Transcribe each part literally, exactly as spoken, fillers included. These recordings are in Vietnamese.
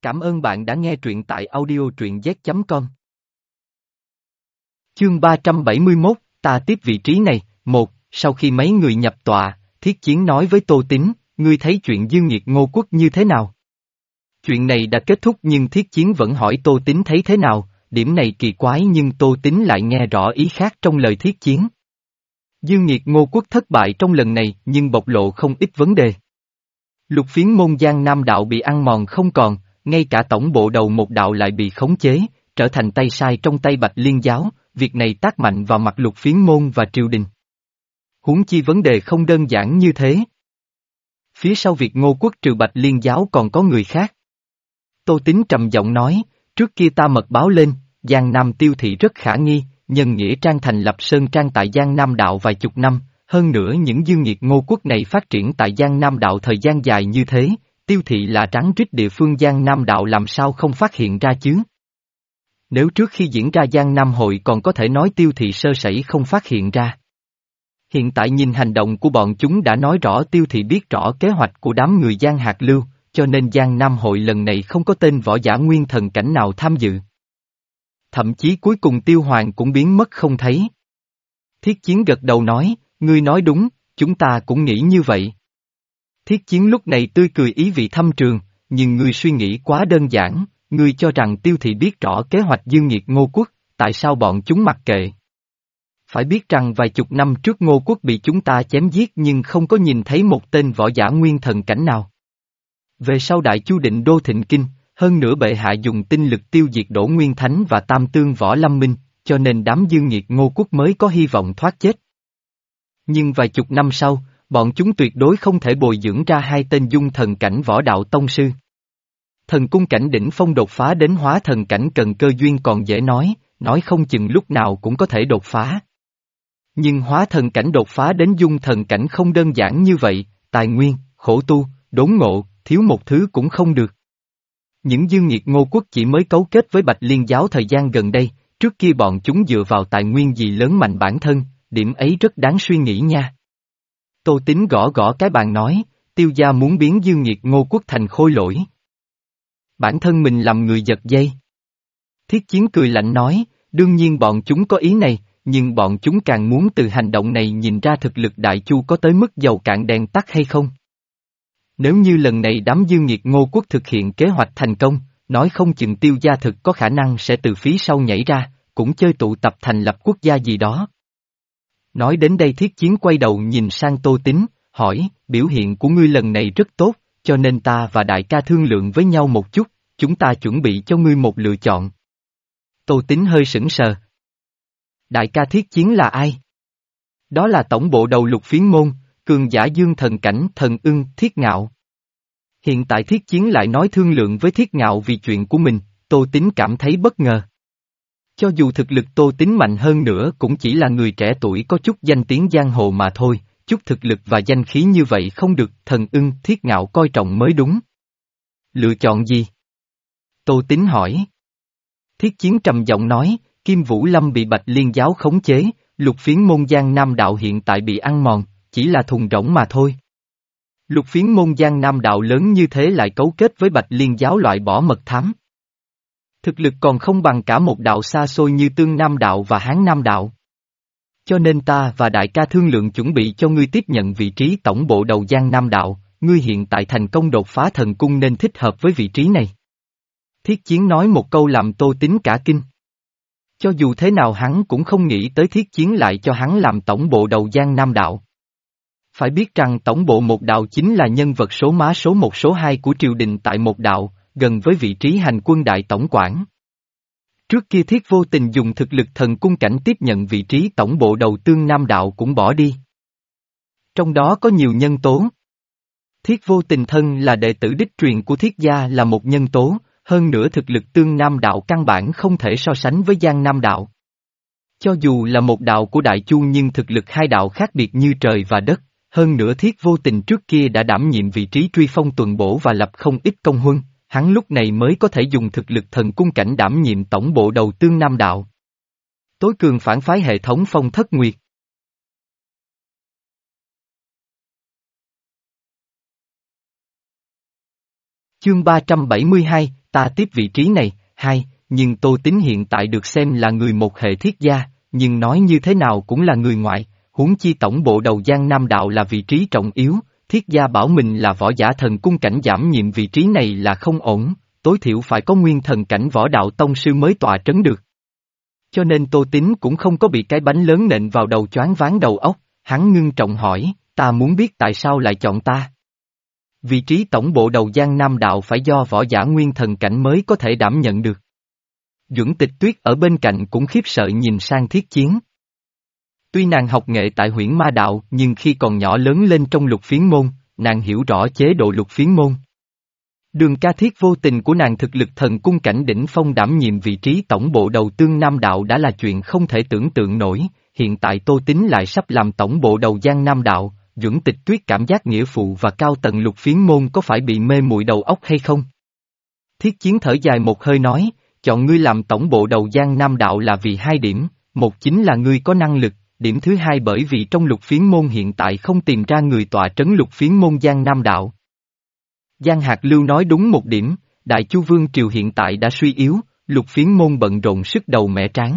Cảm ơn bạn đã nghe truyện tại audio truyện z chấm com. Chương ba trăm bảy mươi mốt, ta tiếp vị trí này. Một, sau khi mấy người nhập tọa, Thiết Chiến nói với Tô Tín, ngươi thấy chuyện Dương Nghiệt Ngô Quốc như thế nào? Chuyện này đã kết thúc nhưng Thiết Chiến vẫn hỏi Tô Tín thấy thế nào, điểm này kỳ quái nhưng Tô Tín lại nghe rõ ý khác trong lời Thiết Chiến. Dương Nghiệt Ngô Quốc thất bại trong lần này nhưng bộc lộ không ít vấn đề. Lục phiến môn Giang Nam đạo bị ăn mòn không còn, ngay cả tổng bộ đầu một đạo lại bị khống chế, trở thành tay sai trong tay Bạch Liên giáo, việc này tác mạnh vào mặt lục phiến môn và triều đình. Huống chi vấn đề không đơn giản như thế. Phía sau việc Ngô Quốc trừ Bạch Liên giáo còn có người khác. Tô Tín trầm giọng nói, trước kia ta mật báo lên, Giang Nam tiêu thị rất khả nghi, nhân nghĩa trang thành lập sơn trang tại Giang Nam đạo vài chục năm, hơn nữa những Dương Nghiệt Ngô Quốc này phát triển tại Giang Nam đạo thời gian dài như thế, tiêu thị là rắn rít địa phương Giang Nam đạo làm sao không phát hiện ra chứ? Nếu trước khi diễn ra Giang Nam hội còn có thể nói tiêu thị sơ sẩy không phát hiện ra. Hiện tại nhìn hành động của bọn chúng đã nói rõ tiêu thị biết rõ kế hoạch của đám người Giang Hạt Lưu, cho nên Giang Nam hội lần này không có tên võ giả nguyên thần cảnh nào tham dự. Thậm chí cuối cùng Tiêu Hoàng cũng biến mất không thấy. Thiết Chiến gật đầu nói, ngươi nói đúng, chúng ta cũng nghĩ như vậy. Thiết Chiến lúc này tươi cười ý vị thâm trường, nhưng ngươi suy nghĩ quá đơn giản, ngươi cho rằng tiêu thị biết rõ kế hoạch Dương Nghiệt Ngô Quốc, tại sao bọn chúng mặc kệ? Phải biết rằng vài chục năm trước Ngô Quốc bị chúng ta chém giết nhưng không có nhìn thấy một tên võ giả nguyên thần cảnh nào. Về sau Đại Chu định đô thịnh kinh, hơn nữa bệ hạ dùng tinh lực tiêu diệt Đỗ Nguyên Thánh và Tam Tương Võ Lâm Minh, cho nên đám Dương Nghiệt Ngô Quốc mới có hy vọng thoát chết. Nhưng vài chục năm sau, bọn chúng tuyệt đối không thể bồi dưỡng ra hai tên dung thần cảnh võ đạo tông sư. Thần cung cảnh đỉnh phong đột phá đến hóa thần cảnh cần cơ duyên còn dễ nói, nói không chừng lúc nào cũng có thể đột phá. Nhưng hóa thần cảnh đột phá đến dung thần cảnh không đơn giản như vậy, tài nguyên, khổ tu, đốn ngộ, thiếu một thứ cũng không được. Những Dương Nghiệt Ngô Quốc chỉ mới cấu kết với Bạch Liên giáo thời gian gần đây, trước kia bọn chúng dựa vào tài nguyên gì lớn mạnh bản thân, điểm ấy rất đáng suy nghĩ nha. Tô Tín gõ gõ cái bàn nói, tiêu gia muốn biến Dương Nghiệt Ngô Quốc thành khôi lỗi. Bản thân mình làm người giật dây. Thiết Chiến cười lạnh nói, đương nhiên bọn chúng có ý này, nhưng bọn chúng càng muốn từ hành động này nhìn ra thực lực Đại Chu có tới mức dầu cạn đèn tắt hay không. Nếu như lần này đám Dương Nghiệt Ngô Quốc thực hiện kế hoạch thành công, nói không chừng tiêu gia thực có khả năng sẽ từ phía sau nhảy ra, cũng chơi tụ tập thành lập quốc gia gì đó. Nói đến đây Thiết Chiến quay đầu nhìn sang Tô Tín, hỏi, biểu hiện của ngươi lần này rất tốt, cho nên ta và đại ca thương lượng với nhau một chút, chúng ta chuẩn bị cho ngươi một lựa chọn. Tô Tín hơi sững sờ. Đại ca Thiết Chiến là ai? Đó là tổng bộ đầu lục phiến môn, cường giả dương thần cảnh thần ưng Thiết Ngạo. Hiện tại Thiết Chiến lại nói thương lượng với Thiết Ngạo vì chuyện của mình, Tô Tín cảm thấy bất ngờ. Cho dù thực lực Tô Tín mạnh hơn nữa cũng chỉ là người trẻ tuổi có chút danh tiếng giang hồ mà thôi, chút thực lực và danh khí như vậy không được thần ưng Thiết Ngạo coi trọng mới đúng. Lựa chọn gì? Tô Tín hỏi. Thiết Chiến trầm giọng nói, Kim Vũ Lâm bị Bạch Liên giáo khống chế, lục phiến môn Giang Nam đạo hiện tại bị ăn mòn, chỉ là thùng rỗng mà thôi. Lục phiến môn Giang Nam đạo lớn như thế lại cấu kết với Bạch Liên giáo loại bỏ mật thám. Thực lực còn không bằng cả một đạo xa xôi như Tương Nam đạo và Hán Nam đạo. Cho nên ta và đại ca thương lượng chuẩn bị cho ngươi tiếp nhận vị trí tổng bộ đầu Giang Nam đạo, ngươi hiện tại thành công đột phá thần cung nên thích hợp với vị trí này. Thiết Chiến nói một câu làm Tô Tín cả kinh. Cho dù thế nào hắn cũng không nghĩ tới Thiết Chiến lại cho hắn làm tổng bộ đầu Giang Nam đạo. Phải biết rằng tổng bộ một đạo chính là nhân vật số má số một số hai của triều đình tại một đạo, gần với vị trí hành quân đại tổng quản. Trước kia Thiết Vô Tình dùng thực lực thần cung cảnh tiếp nhận vị trí tổng bộ đầu Tương Nam đạo cũng bỏ đi. Trong đó có nhiều nhân tố. Thiết Vô Tình thân là đệ tử đích truyền của Thiết gia là một nhân tố, hơn nữa thực lực Tương Nam đạo căn bản không thể so sánh với Giang Nam đạo. Cho dù là một đạo của Đại Chu nhưng thực lực hai đạo khác biệt như trời và đất, hơn nữa Thiết Vô Tình trước kia đã đảm nhiệm vị trí truy phong tuần bổ và lập không ít công huân, hắn lúc này mới có thể dùng thực lực thần cung cảnh đảm nhiệm tổng bộ đầu Tương Nam đạo. Tối cường phản phái hệ thống Phong Thất Nguyệt. Chương ba trăm bảy mươi hai, ta tiếp vị trí này, hai, nhưng Tô Tín hiện tại được xem là người một hệ thiết gia, nhưng nói như thế nào cũng là người ngoại, huống chi tổng bộ đầu Giang Nam Đạo là vị trí trọng yếu, thiết gia bảo mình là võ giả thần cung cảnh giảm nhiệm vị trí này là không ổn, tối thiểu phải có nguyên thần cảnh võ đạo tông sư mới tọa trấn được. Cho nên Tô Tín cũng không có bị cái bánh lớn nện vào đầu choáng váng đầu óc, hắn ngưng trọng hỏi, ta muốn biết tại sao lại chọn ta. Vị trí tổng bộ đầu Giang Nam Đạo phải do võ giả nguyên thần cảnh mới có thể đảm nhận được. Duẩn Tịch Tuyết ở bên cạnh cũng khiếp sợ nhìn sang Thiết Chiến. Tuy nàng học nghệ tại Huyễn Ma Đạo nhưng khi còn nhỏ lớn lên trong Lục Phiến Môn, nàng hiểu rõ chế độ Lục Phiến Môn. Đường Ca Thiết vô tình của nàng thực lực thần cung cảnh đỉnh phong đảm nhiệm vị trí tổng bộ đầu Tương Nam Đạo đã là chuyện không thể tưởng tượng nổi, hiện tại Tô Tín lại sắp làm tổng bộ đầu Giang Nam Đạo, Duẩn Tịch Tuyết cảm giác nghĩa phụ và cao tầng Lục Phiến Môn có phải bị mê muội đầu óc hay không? Thiết Chiến thở dài một hơi nói, chọn ngươi làm tổng bộ đầu Giang Nam Đạo là vì hai điểm, một chính là ngươi có năng lực, điểm thứ hai bởi vì trong Lục Phiến Môn hiện tại không tìm ra người tọa trấn Lục Phiến Môn Giang Nam Đạo. Giang Hạc Lưu nói đúng một điểm, Đại Chu Vương Triều hiện tại đã suy yếu, Lục Phiến Môn bận rộn sức đầu mẻ trán.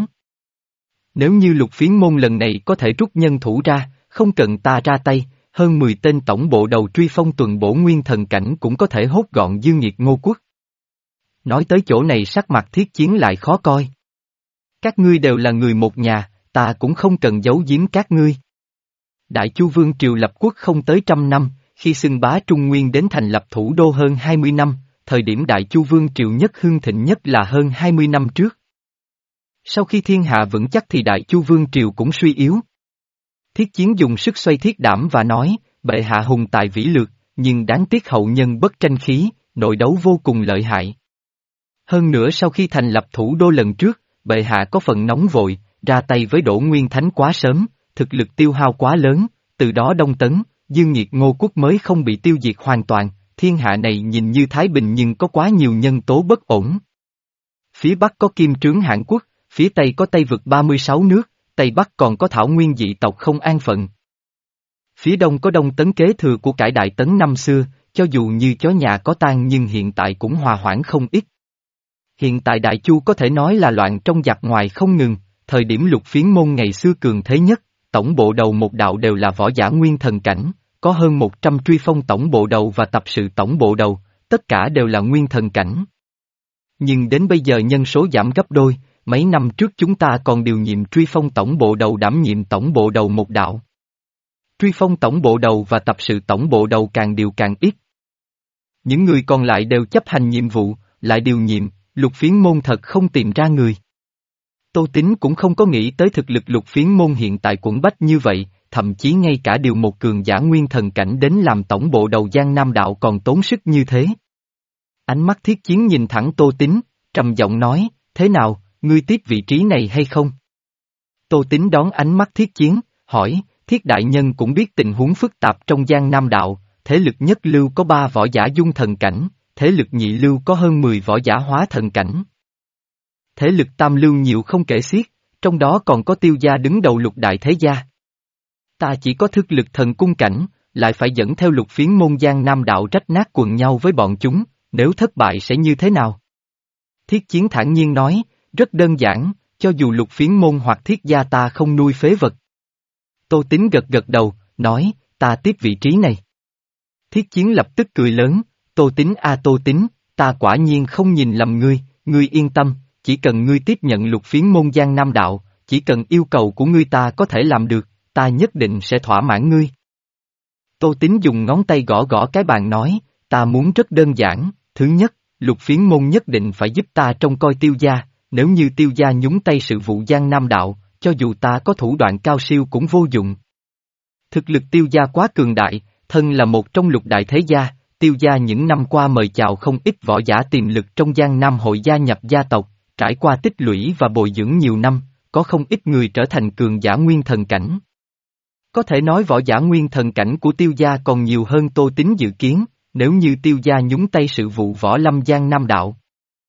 Nếu như Lục Phiến Môn lần này có thể rút nhân thủ ra, không cần ta ra tay, hơn mười tên tổng bộ đầu truy phong tuần bổ nguyên thần cảnh cũng có thể hốt gọn Dương Nghiệt Ngô Quốc. Nói tới chỗ này sắc mặt Thiết Chiến lại khó coi. Các ngươi đều là người một nhà, ta cũng không cần giấu giếm các ngươi. Đại Chu Vương Triều lập quốc không tới trăm năm, khi xưng bá Trung Nguyên đến thành lập thủ đô hơn hai mươi năm, thời điểm Đại Chu Vương Triều nhất hưng thịnh nhất là hơn hai mươi năm trước. Sau khi thiên hạ vững chắc thì Đại Chu Vương Triều cũng suy yếu. Thiết Chiến dùng sức xoay thiết đảm và nói, bệ hạ hùng tài vĩ lược, nhưng đáng tiếc hậu nhân bất tranh khí, nội đấu vô cùng lợi hại. Hơn nữa sau khi thành lập thủ đô lần trước, bệ hạ có phần nóng vội, ra tay với Đỗ Nguyên Thánh quá sớm, thực lực tiêu hao quá lớn, từ đó Đông Tấn, Dương Nghiệt Ngô Quốc mới không bị tiêu diệt hoàn toàn, thiên hạ này nhìn như thái bình nhưng có quá nhiều nhân tố bất ổn. Phía Bắc có Kim Trướng Hãn Quốc, phía Tây có Tây vực ba mươi sáu nước, Tây Bắc còn có thảo nguyên dị tộc không an phận. Phía Đông có Đông Tấn kế thừa của cải Đại Tấn năm xưa, cho dù như chó nhà có tang nhưng hiện tại cũng hòa hoãn không ít. Hiện tại Đại Chu có thể nói là loạn trong giặc ngoài không ngừng, thời điểm Lục Phiến Môn ngày xưa cường thế nhất, tổng bộ đầu một đạo đều là võ giả nguyên thần cảnh, có hơn một trăm truy phong tổng bộ đầu và tập sự tổng bộ đầu, tất cả đều là nguyên thần cảnh. Nhưng đến bây giờ nhân số giảm gấp đôi, mấy năm trước chúng ta còn điều nhiệm truy phong tổng bộ đầu đảm nhiệm tổng bộ đầu một đạo. Truy phong tổng bộ đầu và tập sự tổng bộ đầu càng điều càng ít. Những người còn lại đều chấp hành nhiệm vụ, lại điều nhiệm, Lục Phiến Môn thật không tìm ra người. Tô Tín cũng không có nghĩ tới thực lực Lục Phiến Môn hiện tại quẩn bách như vậy, thậm chí ngay cả điều một cường giả nguyên thần cảnh đến làm tổng bộ đầu Giang Nam Đạo còn tốn sức như thế. Ánh mắt Thiết Chiến nhìn thẳng Tô Tín, trầm giọng nói, thế nào, ngươi tiếp vị trí này hay không? Tô Tín đón ánh mắt Thiết Chiến, hỏi, Thiết đại nhân cũng biết tình huống phức tạp trong Giang Nam Đạo, thế lực nhất lưu có ba võ giả dung thần cảnh, thế lực nhị lưu có hơn mười võ giả hóa thần cảnh. Thế lực tam lưu nhiều không kể xiết, trong đó còn có Tiêu gia đứng đầu lục đại thế gia. Ta chỉ có thực lực thần cung cảnh, lại phải dẫn theo Lục Phiến Môn Giang Nam Đạo rách nát quần nhau với bọn chúng, nếu thất bại sẽ như thế nào? Thiết Chiến thản nhiên nói, rất đơn giản, cho dù Lục Phiến Môn hoặc Thiết gia ta không nuôi phế vật. Tô Tín gật gật đầu, nói, ta tiếp vị trí này. Thiết Chiến lập tức cười lớn, Tô Tín a Tô Tín, ta quả nhiên không nhìn lầm ngươi, ngươi yên tâm, chỉ cần ngươi tiếp nhận Lục Phiến Môn Giang Nam Đạo, chỉ cần yêu cầu của ngươi ta có thể làm được, ta nhất định sẽ thỏa mãn ngươi. Tô Tín dùng ngón tay gõ gõ cái bàn nói, ta muốn rất đơn giản, thứ nhất, Lục Phiến Môn nhất định phải giúp ta trông coi Tiêu gia, nếu như Tiêu gia nhúng tay sự vụ Giang Nam Đạo, cho dù ta có thủ đoạn cao siêu cũng vô dụng. Thực lực Tiêu gia quá cường đại, thân là một trong lục đại thế gia, Tiêu gia những năm qua mời chào không ít võ giả tiềm lực trong Giang Nam hội gia nhập gia tộc, trải qua tích lũy và bồi dưỡng nhiều năm, có không ít người trở thành cường giả nguyên thần cảnh. Có thể nói võ giả nguyên thần cảnh của Tiêu gia còn nhiều hơn Tô Tín dự kiến, nếu như Tiêu gia nhúng tay sự vụ võ lâm Giang Nam Đạo.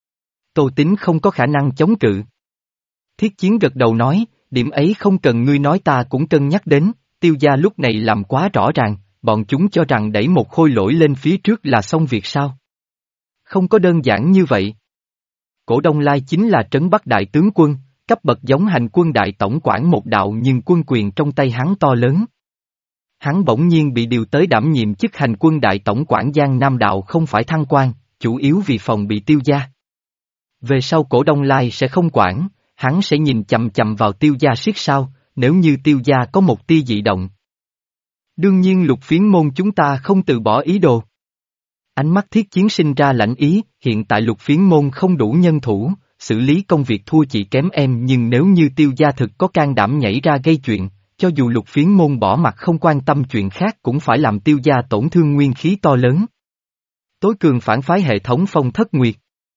Tô Tín không có khả năng chống cự. Thiết Chiến gật đầu nói, điểm ấy không cần ngươi nói ta cũng cân nhắc đến, Tiêu gia lúc này làm quá rõ ràng, bọn chúng cho rằng đẩy một khôi lỗi lên phía trước là xong việc sao. Không có đơn giản như vậy. Cổ Đông Lai chính là trấn Bắc đại tướng quân, cấp bậc giống hành quân đại tổng quản một đạo nhưng quân quyền trong tay hắn to lớn. Hắn bỗng nhiên bị điều tới đảm nhiệm chức hành quân đại tổng quản Giang Nam đạo không phải thăng quan, chủ yếu vì phòng bị Tiêu gia. Về sau Cổ Đông Lai sẽ không quản, hắn sẽ nhìn chằm chằm vào Tiêu gia siết sao, nếu như Tiêu gia có một tia dị động. Đương nhiên Lục Phiến môn chúng ta không từ bỏ ý đồ. Ánh mắt Thiết Chiến sinh ra lãnh ý, hiện tại Lục Phiến môn không đủ nhân thủ, xử lý công việc thua chị kém em nhưng nếu như Tiêu gia thực có can đảm nhảy ra gây chuyện, cho dù Lục Phiến môn bỏ mặt không quan tâm chuyện khác cũng phải làm Tiêu gia tổn thương nguyên khí to lớn. Tối cường phản phái hệ thống Phong Thất Nguyệt.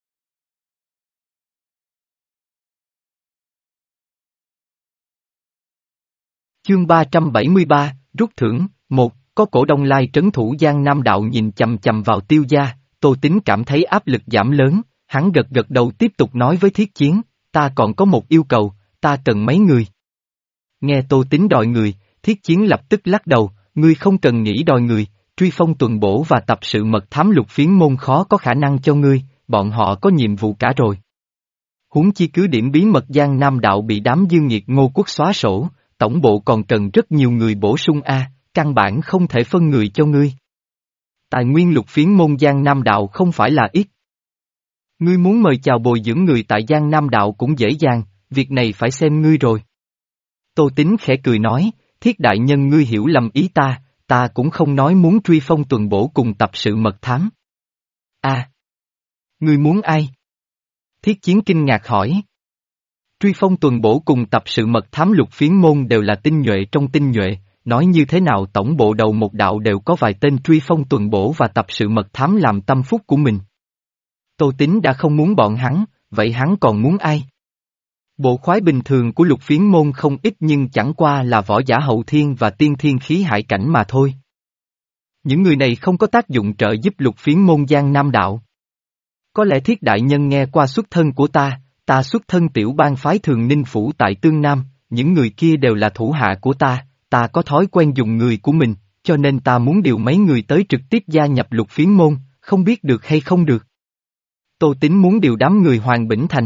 Chương ba trăm bảy mươi ba, rút thưởng, một, có Cổ Đông Lai trấn thủ Giang Nam đạo nhìn chằm chằm vào Tiêu gia, Tô Tín cảm thấy áp lực giảm lớn, hắn gật gật đầu tiếp tục nói với Thiết Chiến, ta còn có một yêu cầu, ta cần mấy người. Nghe Tô Tín đòi người, Thiết Chiến lập tức lắc đầu, ngươi không cần nghĩ đòi người, truy phong tuần bổ và tập sự mật thám Lục Phiến môn khó có khả năng cho ngươi, bọn họ có nhiệm vụ cả rồi. Huống chi cứ điểm bí mật Giang Nam đạo bị đám Dương Nghiệt Ngô Quốc xóa sổ, tổng bộ còn cần rất nhiều người bổ sung a, căn bản không thể phân người cho ngươi. Tài nguyên Lục Phiến môn Giang Nam đạo không phải là ít. Ngươi muốn mời chào bồi dưỡng người tại Giang Nam đạo cũng dễ dàng, việc này phải xem ngươi rồi. Tô Tín khẽ cười nói, Thiết đại nhân ngươi hiểu lầm ý ta, ta cũng không nói muốn truy phong tuần bổ cùng tập sự mật thám. A, à, ngươi muốn ai? Thiết Chiến kinh ngạc hỏi. Truy phong tuần bổ cùng tập sự mật thám Lục Phiến môn đều là tinh nhuệ trong tinh nhuệ, nói như thế nào tổng bộ đầu một đạo đều có vài tên truy phong tuần bổ và tập sự mật thám làm tâm phúc của mình. Tô Tín đã không muốn bọn hắn, vậy hắn còn muốn ai? Bộ khoái bình thường của Lục Phiến môn không ít nhưng chẳng qua là võ giả hậu thiên và tiên thiên khí hải cảnh mà thôi. Những người này không có tác dụng trợ giúp Lục Phiến môn Giang Nam đạo. Có lẽ Thiết đại nhân nghe qua xuất thân của ta, ta xuất thân tiểu bang phái Thường Ninh Phủ tại Tương Nam, những người kia đều là thủ hạ của ta, ta có thói quen dùng người của mình, cho nên ta muốn điều mấy người tới trực tiếp gia nhập Lục Phiến môn, không biết được hay không được. Tô Tín muốn điều đám người Hoàng Bỉnh Thành.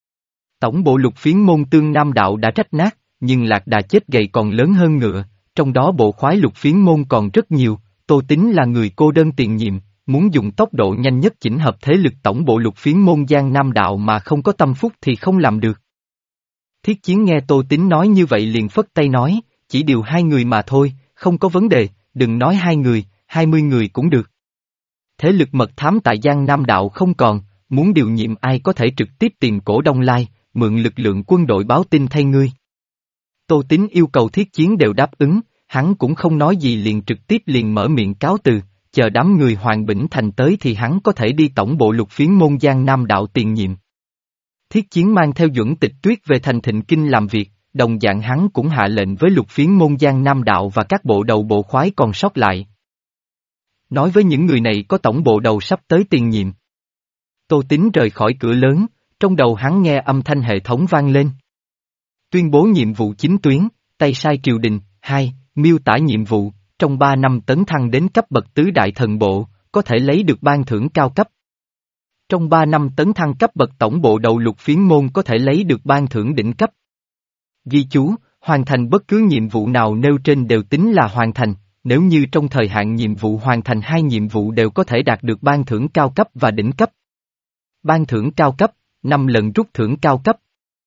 Tổng bộ Lục Phiến môn Tương Nam đạo đã rách nát, nhưng lạc đà chết gầy còn lớn hơn ngựa, trong đó bộ khoái Lục Phiến môn còn rất nhiều, Tô Tín là người cô đơn tiền nhiệm, muốn dùng tốc độ nhanh nhất chỉnh hợp thế lực tổng bộ Lục Phiến môn Giang Nam đạo mà không có tâm phúc thì không làm được. Thiết Chiến nghe Tô Tín nói như vậy liền phất tay nói, chỉ điều hai người mà thôi, không có vấn đề, đừng nói hai người, hai mươi người cũng được. Thế lực mật thám tại Giang Nam đạo không còn, muốn điều nhiệm ai có thể trực tiếp tìm Cổ Đông Lai, mượn lực lượng quân đội báo tin thay ngươi. Tô Tín yêu cầu Thiết Chiến đều đáp ứng, hắn cũng không nói gì liền trực tiếp liền mở miệng cáo từ, chờ đám người Hoàng Bỉnh Thành tới thì hắn có thể đi tổng bộ Lục Phiến môn Giang Nam đạo tiền nhiệm. Thiết Chiến mang theo Duẩn Tịch Tuyết về thành Thịnh Kinh làm việc, đồng dạng hắn cũng hạ lệnh với Lục Phiến môn Giang Nam đạo và các bộ đầu bộ khoái còn sót lại. Nói với những người này có tổng bộ đầu sắp tới tiền nhiệm. Tô Tín rời khỏi cửa lớn, trong đầu hắn nghe âm thanh hệ thống vang lên. Tuyên bố nhiệm vụ chính tuyến, tay sai triều đình, hai, miêu tả nhiệm vụ, trong ba năm tấn thăng đến cấp bậc tứ đại thần bộ, có thể lấy được ban thưởng cao cấp. Trong ba năm tấn thăng cấp bậc tổng bộ đầu Lục Phiến môn có thể lấy được ban thưởng đỉnh cấp. Ghi chú, hoàn thành bất cứ nhiệm vụ nào nêu trên đều tính là hoàn thành, nếu như trong thời hạn nhiệm vụ hoàn thành hai nhiệm vụ đều có thể đạt được ban thưởng cao cấp và đỉnh cấp. Ban thưởng cao cấp, năm lần rút thưởng cao cấp.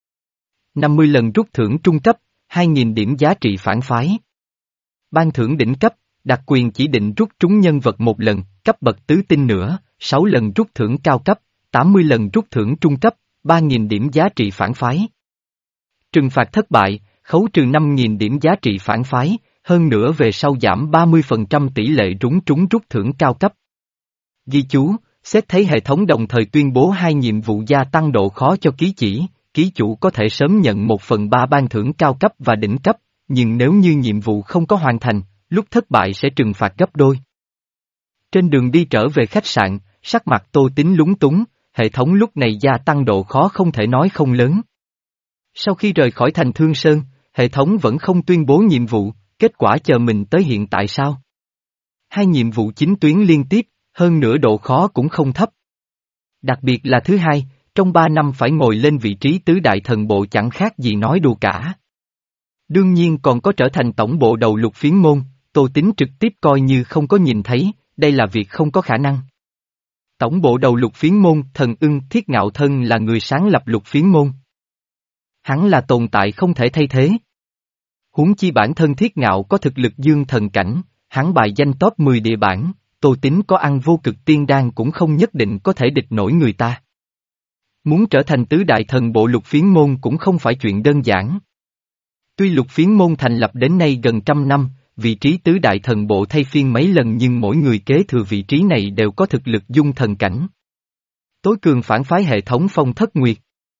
năm mươi lần rút thưởng trung cấp, hai nghìn điểm giá trị phản phái. Ban thưởng đỉnh cấp, đặc quyền chỉ định rút trúng nhân vật một lần, cấp bậc tứ tinh nữa, sáu lần rút thưởng cao cấp, tám mươi lần rút thưởng trung cấp, ba nghìn điểm giá trị phản phái. Trừng phạt thất bại, khấu trừ năm nghìn điểm giá trị phản phái, hơn nữa về sau giảm ba mươi phần trăm tỷ lệ rúng trúng rút thưởng cao cấp. Ghi chú, xét thấy hệ thống đồng thời tuyên bố hai nhiệm vụ gia tăng độ khó cho ký chỉ, ký chủ có thể sớm nhận một phần ba ban thưởng cao cấp và đỉnh cấp, nhưng nếu như nhiệm vụ không có hoàn thành, lúc thất bại sẽ trừng phạt gấp đôi. Trên đường đi trở về khách sạn, sắc mặt Tô Tín lúng túng, hệ thống lúc này gia tăng độ khó không thể nói không lớn. Sau khi rời khỏi thành Thương Sơn, hệ thống vẫn không tuyên bố nhiệm vụ, kết quả chờ mình tới hiện tại sao? Hai nhiệm vụ chính tuyến liên tiếp, hơn nữa độ khó cũng không thấp. Đặc biệt là thứ hai, trong ba năm phải ngồi lên vị trí tứ đại thần bộ chẳng khác gì nói đùa cả. Đương nhiên còn có trở thành tổng bộ đầu lục phiến môn, Tô Tín trực tiếp coi như không có nhìn thấy, đây là việc không có khả năng. Tổng bộ đầu lục phiến môn, Thần Ưng Thiết Ngạo Thân là người sáng lập lục phiến môn. Hắn là tồn tại không thể thay thế. Huống chi bản thân Thiết Ngạo có thực lực dương thần cảnh, hắn bài danh top mười địa bản, Tô Tín có ăn vô cực tiên đan cũng không nhất định có thể địch nổi người ta. Muốn trở thành tứ đại thần bộ lục phiến môn cũng không phải chuyện đơn giản. Tuy lục phiến môn thành lập đến nay gần trăm năm, vị trí tứ đại thần bộ thay phiên mấy lần nhưng mỗi người kế thừa vị trí này đều có thực lực dung thần cảnh. Tối cường phản phái hệ thống Phong Thất Nguyệt.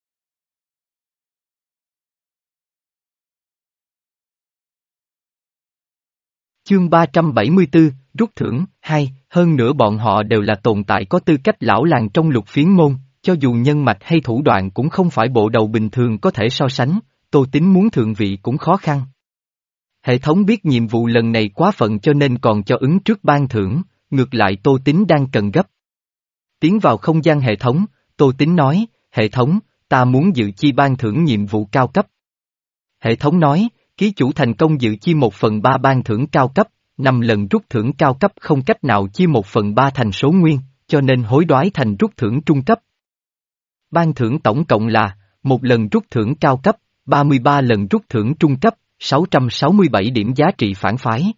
Chương ba trăm bảy mươi tư, rút thưởng, hai, hơn nữa bọn họ đều là tồn tại có tư cách lão làng trong lục phiến môn, cho dù nhân mạch hay thủ đoạn cũng không phải bộ đầu bình thường có thể so sánh, Tô Tín muốn thượng vị cũng khó khăn. Hệ thống biết nhiệm vụ lần này quá phận cho nên còn cho ứng trước ban thưởng, ngược lại Tô Tín đang cần gấp. Tiến vào không gian hệ thống, Tô Tín nói, hệ thống, ta muốn dự chi ban thưởng nhiệm vụ cao cấp. Hệ thống nói, ký chủ thành công dự chi một phần ba ban thưởng cao cấp, năm lần rút thưởng cao cấp không cách nào chia một phần ba thành số nguyên, cho nên hối đoái thành rút thưởng trung cấp. Ban thưởng tổng cộng là, một lần rút thưởng cao cấp, ba mươi ba lần rút thưởng trung cấp, sáu trăm sáu mươi bảy điểm giá trị phản phái.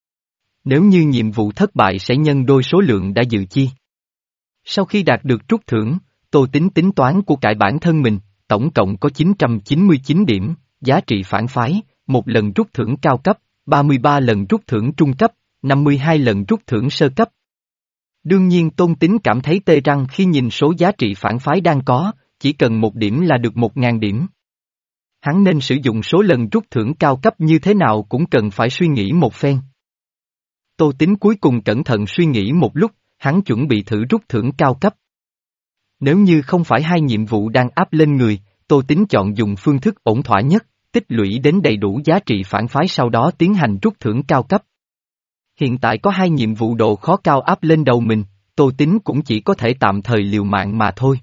Nếu như nhiệm vụ thất bại sẽ nhân đôi số lượng đã dự chi. Sau khi đạt được rút thưởng, Tô Tín tính toán của cải bản thân mình, tổng cộng có chín trăm chín mươi chín điểm, giá trị phản phái, một lần rút thưởng cao cấp, ba mươi ba lần rút thưởng trung cấp, năm mươi hai lần rút thưởng sơ cấp. Đương nhiên Tôn Tín cảm thấy tê răng khi nhìn số giá trị phản phái đang có, chỉ cần một điểm là được một ngàn điểm. Hắn nên sử dụng số lần rút thưởng cao cấp như thế nào cũng cần phải suy nghĩ một phen. Tô Tín cuối cùng cẩn thận suy nghĩ một lúc, hắn chuẩn bị thử rút thưởng cao cấp. Nếu như không phải hai nhiệm vụ đang áp lên người, Tô Tín chọn dùng phương thức ổn thỏa nhất, tích lũy đến đầy đủ giá trị phản phái sau đó tiến hành rút thưởng cao cấp. Hiện tại có hai nhiệm vụ độ khó cao áp lên đầu mình, Tô Tín cũng chỉ có thể tạm thời liều mạng mà thôi.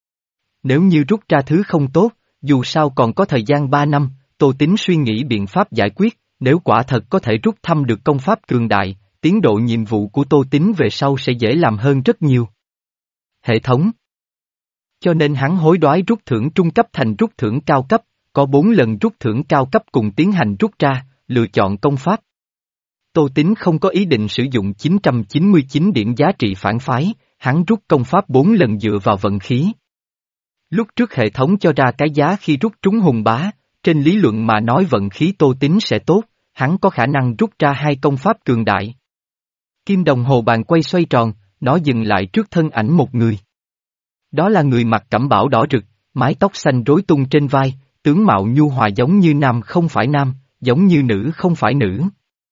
Nếu như rút ra thứ không tốt, dù sao còn có thời gian ba năm, Tô Tín suy nghĩ biện pháp giải quyết, nếu quả thật có thể rút thăm được công pháp cường đại, tiến độ nhiệm vụ của Tô Tín về sau sẽ dễ làm hơn rất nhiều. Hệ thống. Cho nên hắn hối đoái rút thưởng trung cấp thành rút thưởng cao cấp, có bốn lần rút thưởng cao cấp cùng tiến hành rút ra, lựa chọn công pháp. Tô Tín không có ý định sử dụng chín trăm chín mươi chín điểm giá trị phản phái, hắn rút công pháp bốn lần dựa vào vận khí. Lúc trước hệ thống cho ra cái giá khi rút trúng hùng bá, trên lý luận mà nói vận khí Tô Tín sẽ tốt, hắn có khả năng rút ra hai công pháp cường đại. Kim đồng hồ bàn quay xoay tròn, nó dừng lại trước thân ảnh một người. Đó là người mặc cẩm bào đỏ rực, mái tóc xanh rối tung trên vai, tướng mạo nhu hòa giống như nam không phải nam, giống như nữ không phải nữ.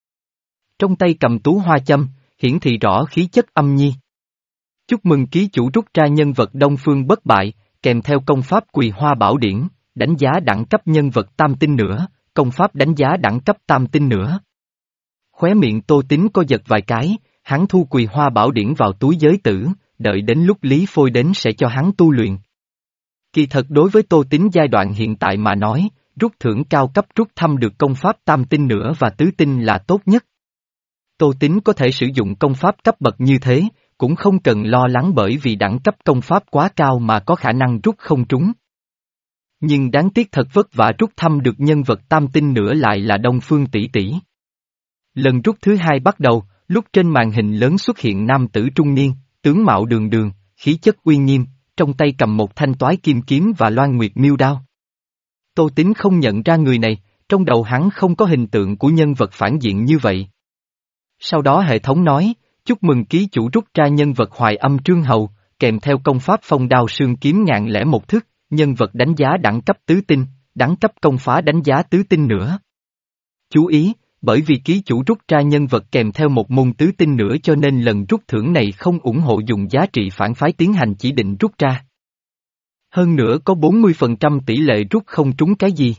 Trong tay cầm tú hoa châm, hiển thị rõ khí chất âm nhi. Chúc mừng ký chủ rút ra nhân vật Đông Phương bất bại, kèm theo công pháp Quỳ Hoa Bảo Điển, đánh giá đẳng cấp nhân vật tam tinh nữa, công pháp đánh giá đẳng cấp tam tinh nữa. Khóe miệng Tô Tín co giật vài cái, hắn thu Quỳ Hoa Bảo Điển vào túi giới tử, đợi đến lúc Lý Phôi đến sẽ cho hắn tu luyện. Kỳ thật đối với Tô Tín giai đoạn hiện tại mà nói, rút thưởng cao cấp rút thăm được công pháp tam tinh nữa và tứ tinh là tốt nhất. Tô Tín có thể sử dụng công pháp cấp bậc như thế, cũng không cần lo lắng bởi vì đẳng cấp công pháp quá cao mà có khả năng rút không trúng. Nhưng đáng tiếc thật vất vả rút thăm được nhân vật tam tinh nữa lại là Đông Phương tỷ tỷ. Lần rút thứ hai bắt đầu, lúc trên màn hình lớn xuất hiện nam tử trung niên, tướng mạo đường đường, khí chất uy nghiêm, trong tay cầm một thanh toái kim kiếm và loan nguyệt miêu đao. Tô Tín không nhận ra người này, trong đầu hắn không có hình tượng của nhân vật phản diện như vậy. Sau đó hệ thống nói, chúc mừng ký chủ rút ra nhân vật Hoài Âm Trương Hầu, kèm theo công pháp phong đao sương kiếm ngàn lẻ một thức, nhân vật đánh giá đẳng cấp tứ tinh, đẳng cấp công phá đánh giá tứ tinh nữa. Chú ý, bởi vì ký chủ rút ra nhân vật kèm theo một môn tứ tinh nữa cho nên lần rút thưởng này không ủng hộ dùng giá trị phản phái tiến hành chỉ định rút ra. Hơn nữa có bốn mươi phần trăm tỷ lệ rút không trúng cái gì.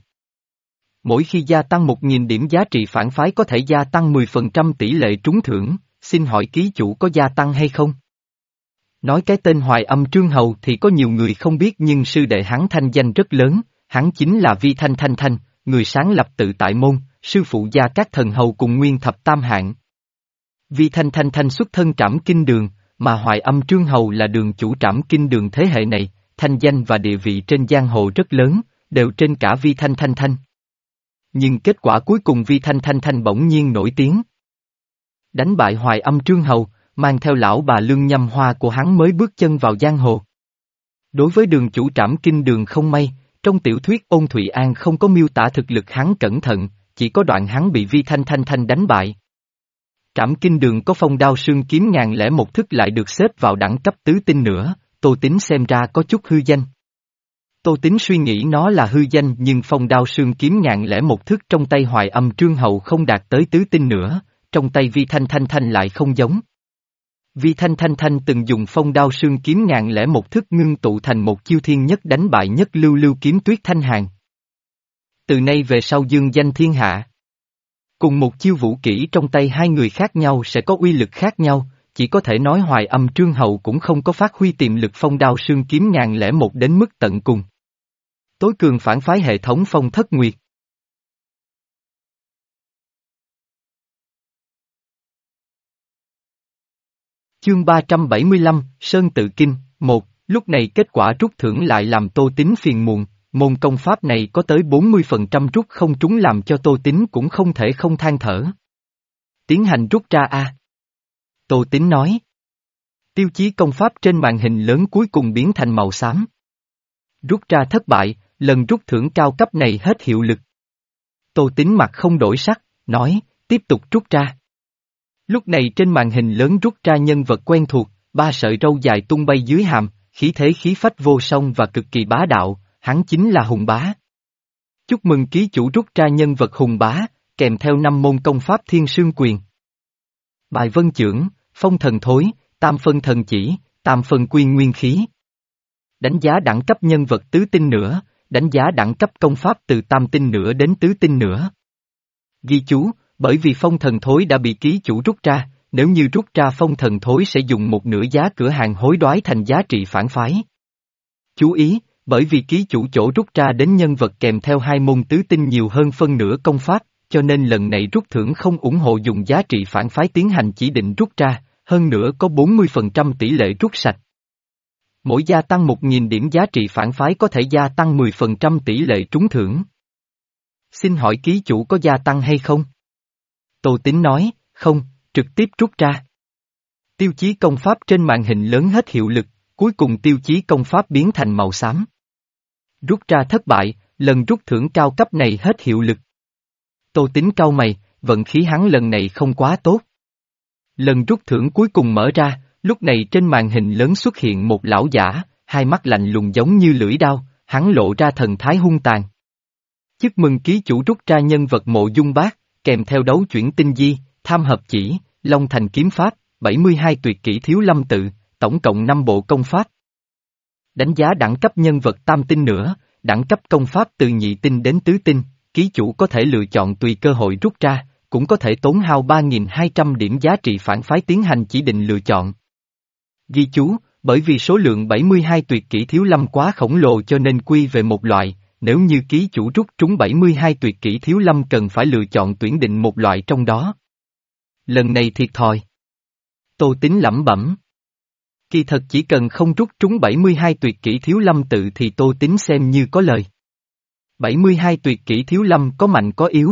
Mỗi khi gia tăng một nghìn điểm giá trị phản phái có thể gia tăng mười phần trăm tỷ lệ trúng thưởng, xin hỏi ký chủ có gia tăng hay không? Nói cái tên Hoài Âm Trương Hầu thì có nhiều người không biết nhưng sư đệ hắn thanh danh rất lớn, hắn chính là Vi Thanh Thanh Thanh, người sáng lập Tự Tại Môn, sư phụ gia các thần hầu cùng nguyên thập tam hạng. Vi Thanh Thanh Thanh xuất thân Trảm Kinh Đường, mà Hoài Âm Trương Hầu là đường chủ Trảm Kinh Đường thế hệ này, thanh danh và địa vị trên giang hồ rất lớn, đều trên cả Vi Thanh Thanh Thanh. Nhưng kết quả cuối cùng Vi Thanh Thanh Thanh bỗng nhiên nổi tiếng. Đánh bại Hoài Âm Trương Hầu, mang theo lão bà Lương Nhâm Hoa của hắn mới bước chân vào giang hồ. Đối với đường chủ Trảm Kinh Đường không may, trong tiểu thuyết Ôn Thụy An không có miêu tả thực lực hắn cẩn thận, chỉ có đoạn hắn bị Vi Thanh Thanh Thanh đánh bại. Trảm Kinh Đường có phong đao sương kiếm ngàn lẻ một thức lại được xếp vào đẳng cấp tứ tinh nữa, Tô Tín xem ra có chút hư danh. Tô Tín suy nghĩ nó là hư danh nhưng phong đao sương kiếm ngàn lẻ một thức trong tay Hoài Âm Trương Hầu không đạt tới tứ tinh nữa, trong tay Vi Thanh Thanh Thanh lại không giống. Vi Thanh Thanh Thanh từng dùng phong đao sương kiếm ngàn lẻ một thức ngưng tụ thành một chiêu thiên nhất đánh bại nhất lưu lưu kiếm Tuyết Thanh Hàn. Từ nay về sau dương danh thiên hạ. Cùng một chiêu vũ kỹ trong tay hai người khác nhau sẽ có uy lực khác nhau, chỉ có thể nói Hoài Âm Trương Hầu cũng không có phát huy tiềm lực phong đao sương kiếm ngàn lẻ một đến mức tận cùng. Tối cường phản phái hệ thống Phong Thất Nguyệt. Chương ba trăm bảy mươi lăm, Sơn Tự Kinh, một, lúc này kết quả rút thưởng lại làm Tô Tín phiền muộn, môn công pháp này có tới bốn mươi phần trăm rút không trúng làm cho Tô Tín cũng không thể không than thở. Tiến hành rút ra a. Tô Tín nói. Tiêu chí công pháp trên màn hình lớn cuối cùng biến thành màu xám. Rút ra thất bại, lần rút thưởng cao cấp này hết hiệu lực. Tô Tín mặt không đổi sắc, nói, tiếp tục rút ra. Lúc này trên màn hình lớn rút ra nhân vật quen thuộc, ba sợi râu dài tung bay dưới hàm, khí thế khí phách vô song và cực kỳ bá đạo, hắn chính là Hùng Bá. Chúc mừng ký chủ rút ra nhân vật Hùng Bá, kèm theo năm môn công pháp Thiên Sương Quyền. Bài vân chưởng, phong thần thối, tam phân thần chỉ, tam phân quyên nguyên khí. Đánh giá đẳng cấp nhân vật tứ tinh nữa, đánh giá đẳng cấp công pháp từ tam tinh nữa đến tứ tinh nữa. Ghi chú, bởi vì phong thần thối đã bị ký chủ rút ra, nếu như rút ra phong thần thối sẽ dùng một nửa giá cửa hàng hối đoái thành giá trị phản phái. Chú ý, bởi vì ký chủ chỗ rút ra đến nhân vật kèm theo hai môn tứ tinh nhiều hơn phân nửa công pháp, cho nên lần này rút thưởng không ủng hộ dùng giá trị phản phái tiến hành chỉ định rút ra, hơn nữa có bốn mươi phần trăm tỷ lệ rút sạch. Mỗi gia tăng một nghìn điểm giá trị phản phái có thể gia tăng mười phần trăm tỷ lệ trúng thưởng. Xin hỏi ký chủ có gia tăng hay không? Tô Tín nói, không, trực tiếp rút ra. Tiêu chí công pháp trên màn hình lớn hết hiệu lực, cuối cùng tiêu chí công pháp biến thành màu xám. Rút ra thất bại, lần rút thưởng cao cấp này hết hiệu lực. Tô Tín cau mày, vận khí hắn lần này không quá tốt. Lần rút thưởng cuối cùng mở ra, lúc này trên màn hình lớn xuất hiện một lão giả, hai mắt lạnh lùng giống như lưỡi dao, hắn lộ ra thần thái hung tàn. Chúc mừng ký chủ rút ra nhân vật Mộ Dung Bác, kèm theo đấu chuyển tinh di, tham hợp chỉ, Long Thành kiếm pháp, bảy mươi hai tuyệt kỹ thiếu lâm tự, tổng cộng năm bộ công pháp. Đánh giá đẳng cấp nhân vật tam tinh nữa, đẳng cấp công pháp từ nhị tinh đến tứ tinh, ký chủ có thể lựa chọn tùy cơ hội rút ra, cũng có thể tốn hao ba nghìn hai trăm điểm giá trị phản phái tiến hành chỉ định lựa chọn. Ghi chú, bởi vì số lượng bảy mươi hai tuyệt kỹ thiếu lâm quá khổng lồ cho nên quy về một loại, nếu như ký chủ rút trúng bảy mươi hai tuyệt kỹ thiếu lâm cần phải lựa chọn tuyển định một loại trong đó. Lần này thiệt thòi. Tô Tín lẩm bẩm. Kỳ thật chỉ cần không rút trúng bảy mươi hai tuyệt kỹ thiếu lâm tự thì Tô Tín xem như có lời. bảy mươi hai tuyệt kỹ thiếu lâm có mạnh có yếu.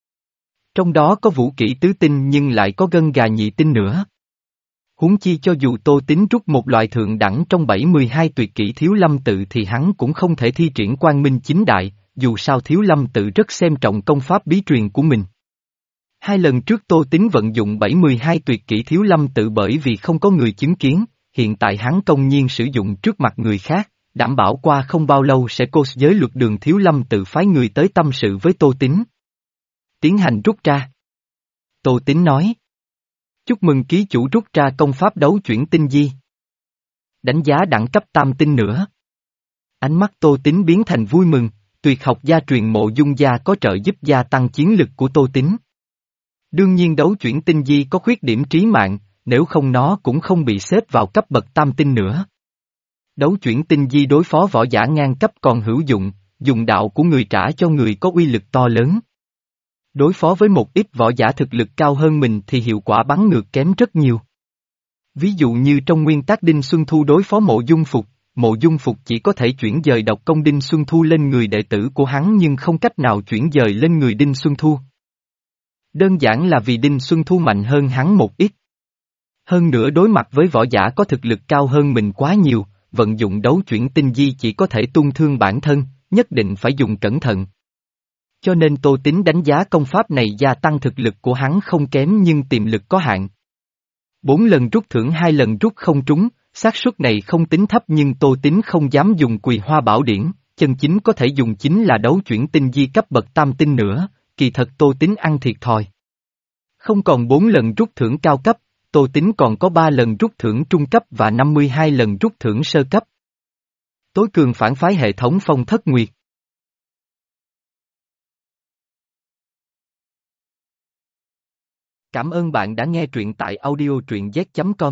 Trong đó có vũ kỹ tứ tinh nhưng lại có gân gà nhị tinh nữa. Huống chi cho dù Tô Tín rút một loại thượng đẳng trong bảy mươi hai tuyệt kỹ thiếu lâm tự thì hắn cũng không thể thi triển quang minh chính đại, dù sao thiếu lâm tự rất xem trọng công pháp bí truyền của mình. Hai lần trước Tô Tín vận dụng bảy mươi hai tuyệt kỹ thiếu lâm tự bởi vì không có người chứng kiến, hiện tại hắn công nhiên sử dụng trước mặt người khác, đảm bảo qua không bao lâu sẽ cô giới luật đường thiếu lâm tự phái người tới tâm sự với Tô Tín. Tiến hành rút ra. Tô Tín nói. Chúc mừng ký chủ rút ra công pháp đấu chuyển tinh di. Đánh giá đẳng cấp tam tinh nữa. Ánh mắt Tô Tín biến thành vui mừng, tuyệt học gia truyền Mộ Dung gia có trợ giúp gia tăng chiến lực của Tô Tín. Đương nhiên đấu chuyển tinh di có khuyết điểm trí mạng, nếu không nó cũng không bị xếp vào cấp bậc tam tinh nữa. Đấu chuyển tinh di đối phó võ giả ngang cấp còn hữu dụng, dùng đạo của người trả cho người có uy lực to lớn. Đối phó với một ít võ giả thực lực cao hơn mình thì hiệu quả bắn ngược kém rất nhiều. Ví dụ như trong nguyên tắc Đinh Xuân Thu đối phó Mộ Dung Phục, Mộ Dung Phục chỉ có thể chuyển dời độc công Đinh Xuân Thu lên người đệ tử của hắn nhưng không cách nào chuyển dời lên người Đinh Xuân Thu. Đơn giản là vì Đinh Xuân Thu mạnh hơn hắn một ít. Hơn nữa đối mặt với võ giả có thực lực cao hơn mình quá nhiều, vận dụng đấu chuyển tinh di chỉ có thể tung thương bản thân, nhất định phải dùng cẩn thận. Cho nên Tô Tín đánh giá công pháp này gia tăng thực lực của hắn không kém nhưng tiềm lực có hạn. Bốn lần rút thưởng hai lần rút không trúng, xác suất này không tính thấp nhưng Tô Tín không dám dùng Quỳ Hoa Bảo Điển, chân chính có thể dùng chính là đấu chuyển tinh di cấp bậc tam tinh nữa, kỳ thật Tô Tín ăn thiệt thòi. Không còn bốn lần rút thưởng cao cấp, Tô Tín còn có ba lần rút thưởng trung cấp và năm mươi hai lần rút thưởng sơ cấp. Tối cường phản phái hệ thống Phong Thất Nguyệt. Cảm ơn bạn đã nghe truyện tại audio truyện z chấm com.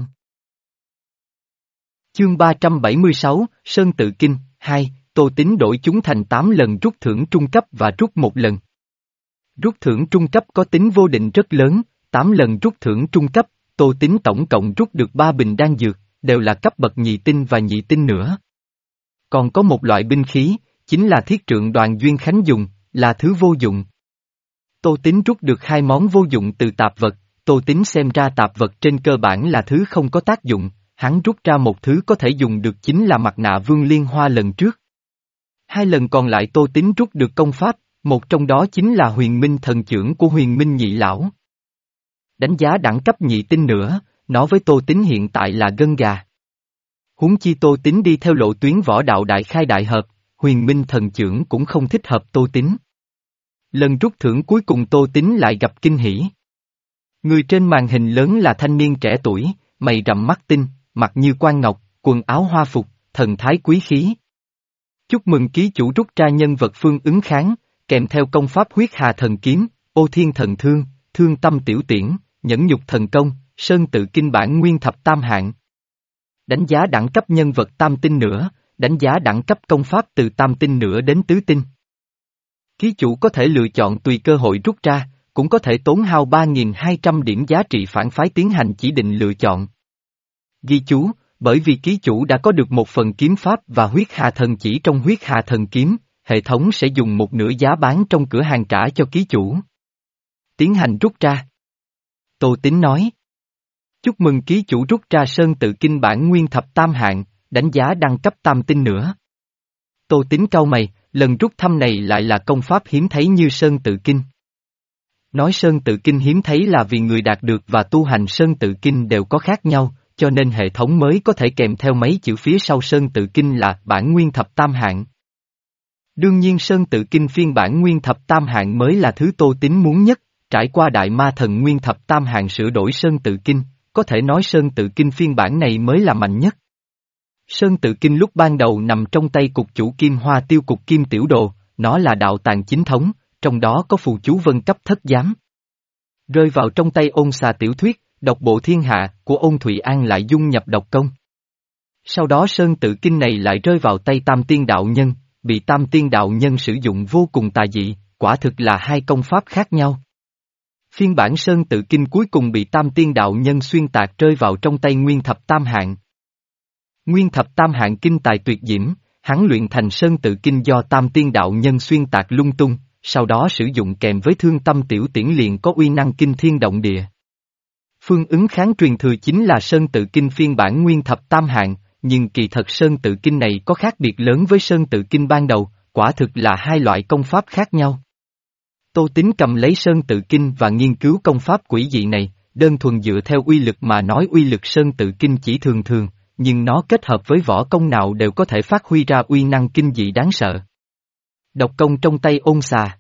Chương ba trăm bảy mươi sáu, Sơn Tự Kinh, hai, Tô Tín đổi chúng thành tám lần rút thưởng trung cấp và rút một lần. Rút thưởng trung cấp có tính vô định rất lớn, tám lần rút thưởng trung cấp, Tô Tín tổng cộng rút được ba bình đan dược, đều là cấp bậc nhị tinh và nhị tinh nữa. Còn có một loại binh khí, chính là thiết trượng Đoàn Duyên Khánh dùng, là thứ vô dụng. Tô Tín rút được hai món vô dụng từ tạp vật, Tô Tín xem ra tạp vật trên cơ bản là thứ không có tác dụng, hắn rút ra một thứ có thể dùng được chính là mặt nạ Vương Liên Hoa lần trước. Hai lần còn lại Tô Tín rút được công pháp, một trong đó chính là Huyền Minh Thần Chưởng của Huyền Minh Nhị Lão. Đánh giá đẳng cấp nhị tinh nữa, nó với Tô Tín hiện tại là gân gà. Huống chi Tô Tín đi theo lộ tuyến võ đạo đại khai đại hợp, Huyền Minh Thần Chưởng cũng không thích hợp Tô Tín. Lần rút thưởng cuối cùng Tô Tín lại gặp kinh hỉ. Người trên màn hình lớn là thanh niên trẻ tuổi, mày rậm mắt tinh, mặt như quan ngọc, quần áo hoa phục, thần thái quý khí. Chúc mừng ký chủ rút ra nhân vật phương ứng kháng, kèm theo công pháp Huyết Hà Thần Kiếm, Ô Thiên Thần Thương, Thương Tâm Tiểu Tiễn, Nhẫn Nhục Thần Công, Sơn Tự Kinh bản nguyên thập tam hạng. Đánh giá đẳng cấp nhân vật tam tinh nữa, đánh giá đẳng cấp công pháp từ tam tinh nữa đến tứ tinh. Ký chủ có thể lựa chọn tùy cơ hội rút ra, cũng có thể tốn hao ba nghìn hai trăm điểm giá trị phản phái tiến hành chỉ định lựa chọn. Ghi chú, bởi vì ký chủ đã có được một phần kiếm pháp và Huyết Hà Thần chỉ trong Huyết Hà Thần Kiếm, hệ thống sẽ dùng một nửa giá bán trong cửa hàng trả cho ký chủ. Tiến hành rút ra. Tô Tín nói. Chúc mừng ký chủ rút ra Sơn Tự Kinh bản nguyên thập tam hạng, đánh giá đăng cấp tam tinh nữa. Tô Tín cau mày, lần rút thăm này lại là công pháp hiếm thấy như Sơn Tự Kinh. Nói Sơn Tự Kinh hiếm thấy là vì người đạt được và tu hành Sơn Tự Kinh đều có khác nhau, cho nên hệ thống mới có thể kèm theo mấy chữ phía sau Sơn Tự Kinh là bản nguyên thập tam hạng. Đương nhiên Sơn Tự Kinh phiên bản nguyên thập tam hạng mới là thứ Tô Tín muốn nhất, trải qua Đại Ma Thần nguyên thập tam hạng sửa đổi Sơn Tự Kinh, có thể nói Sơn Tự Kinh phiên bản này mới là mạnh nhất. Sơn Tự Kinh lúc ban đầu nằm trong tay cục chủ Kim Hoa Tiêu cục Kim Tiểu Đồ, nó là đạo tàng chính thống, trong đó có phù chú vân cấp thất giám. Rơi vào trong tay Ôn Xà Tiểu Thuyết, độc bộ thiên hạ của Ôn Thụy An lại dung nhập độc công. Sau đó Sơn Tự Kinh này lại rơi vào tay Tam Tiên Đạo Nhân, bị Tam Tiên Đạo Nhân sử dụng vô cùng tà dị, quả thực là hai công pháp khác nhau. Phiên bản Sơn Tự Kinh cuối cùng bị Tam Tiên Đạo Nhân xuyên tạc rơi vào trong tay Nguyên Thập Tam Hạng. Nguyên Thập Tam Hạng kinh tài tuyệt diễm, hắn luyện thành Sơn Tự Kinh do Tam Tiên Đạo Nhân xuyên tạc lung tung, sau đó sử dụng kèm với Thương Tâm Tiểu Tiễn liền có uy năng kinh thiên động địa. Phương ứng kháng truyền thừa chính là Sơn Tự Kinh phiên bản Nguyên Thập Tam Hạng, nhưng kỳ thật Sơn Tự Kinh này có khác biệt lớn với Sơn Tự Kinh ban đầu, quả thực là hai loại công pháp khác nhau. Tô Tín cầm lấy Sơn Tự Kinh và nghiên cứu công pháp quỷ dị này, đơn thuần dựa theo uy lực mà nói uy lực Sơn Tự Kinh chỉ thường thường, nhưng nó kết hợp với võ công nào đều có thể phát huy ra uy năng kinh dị đáng sợ. Độc công trong tay Ôn Xà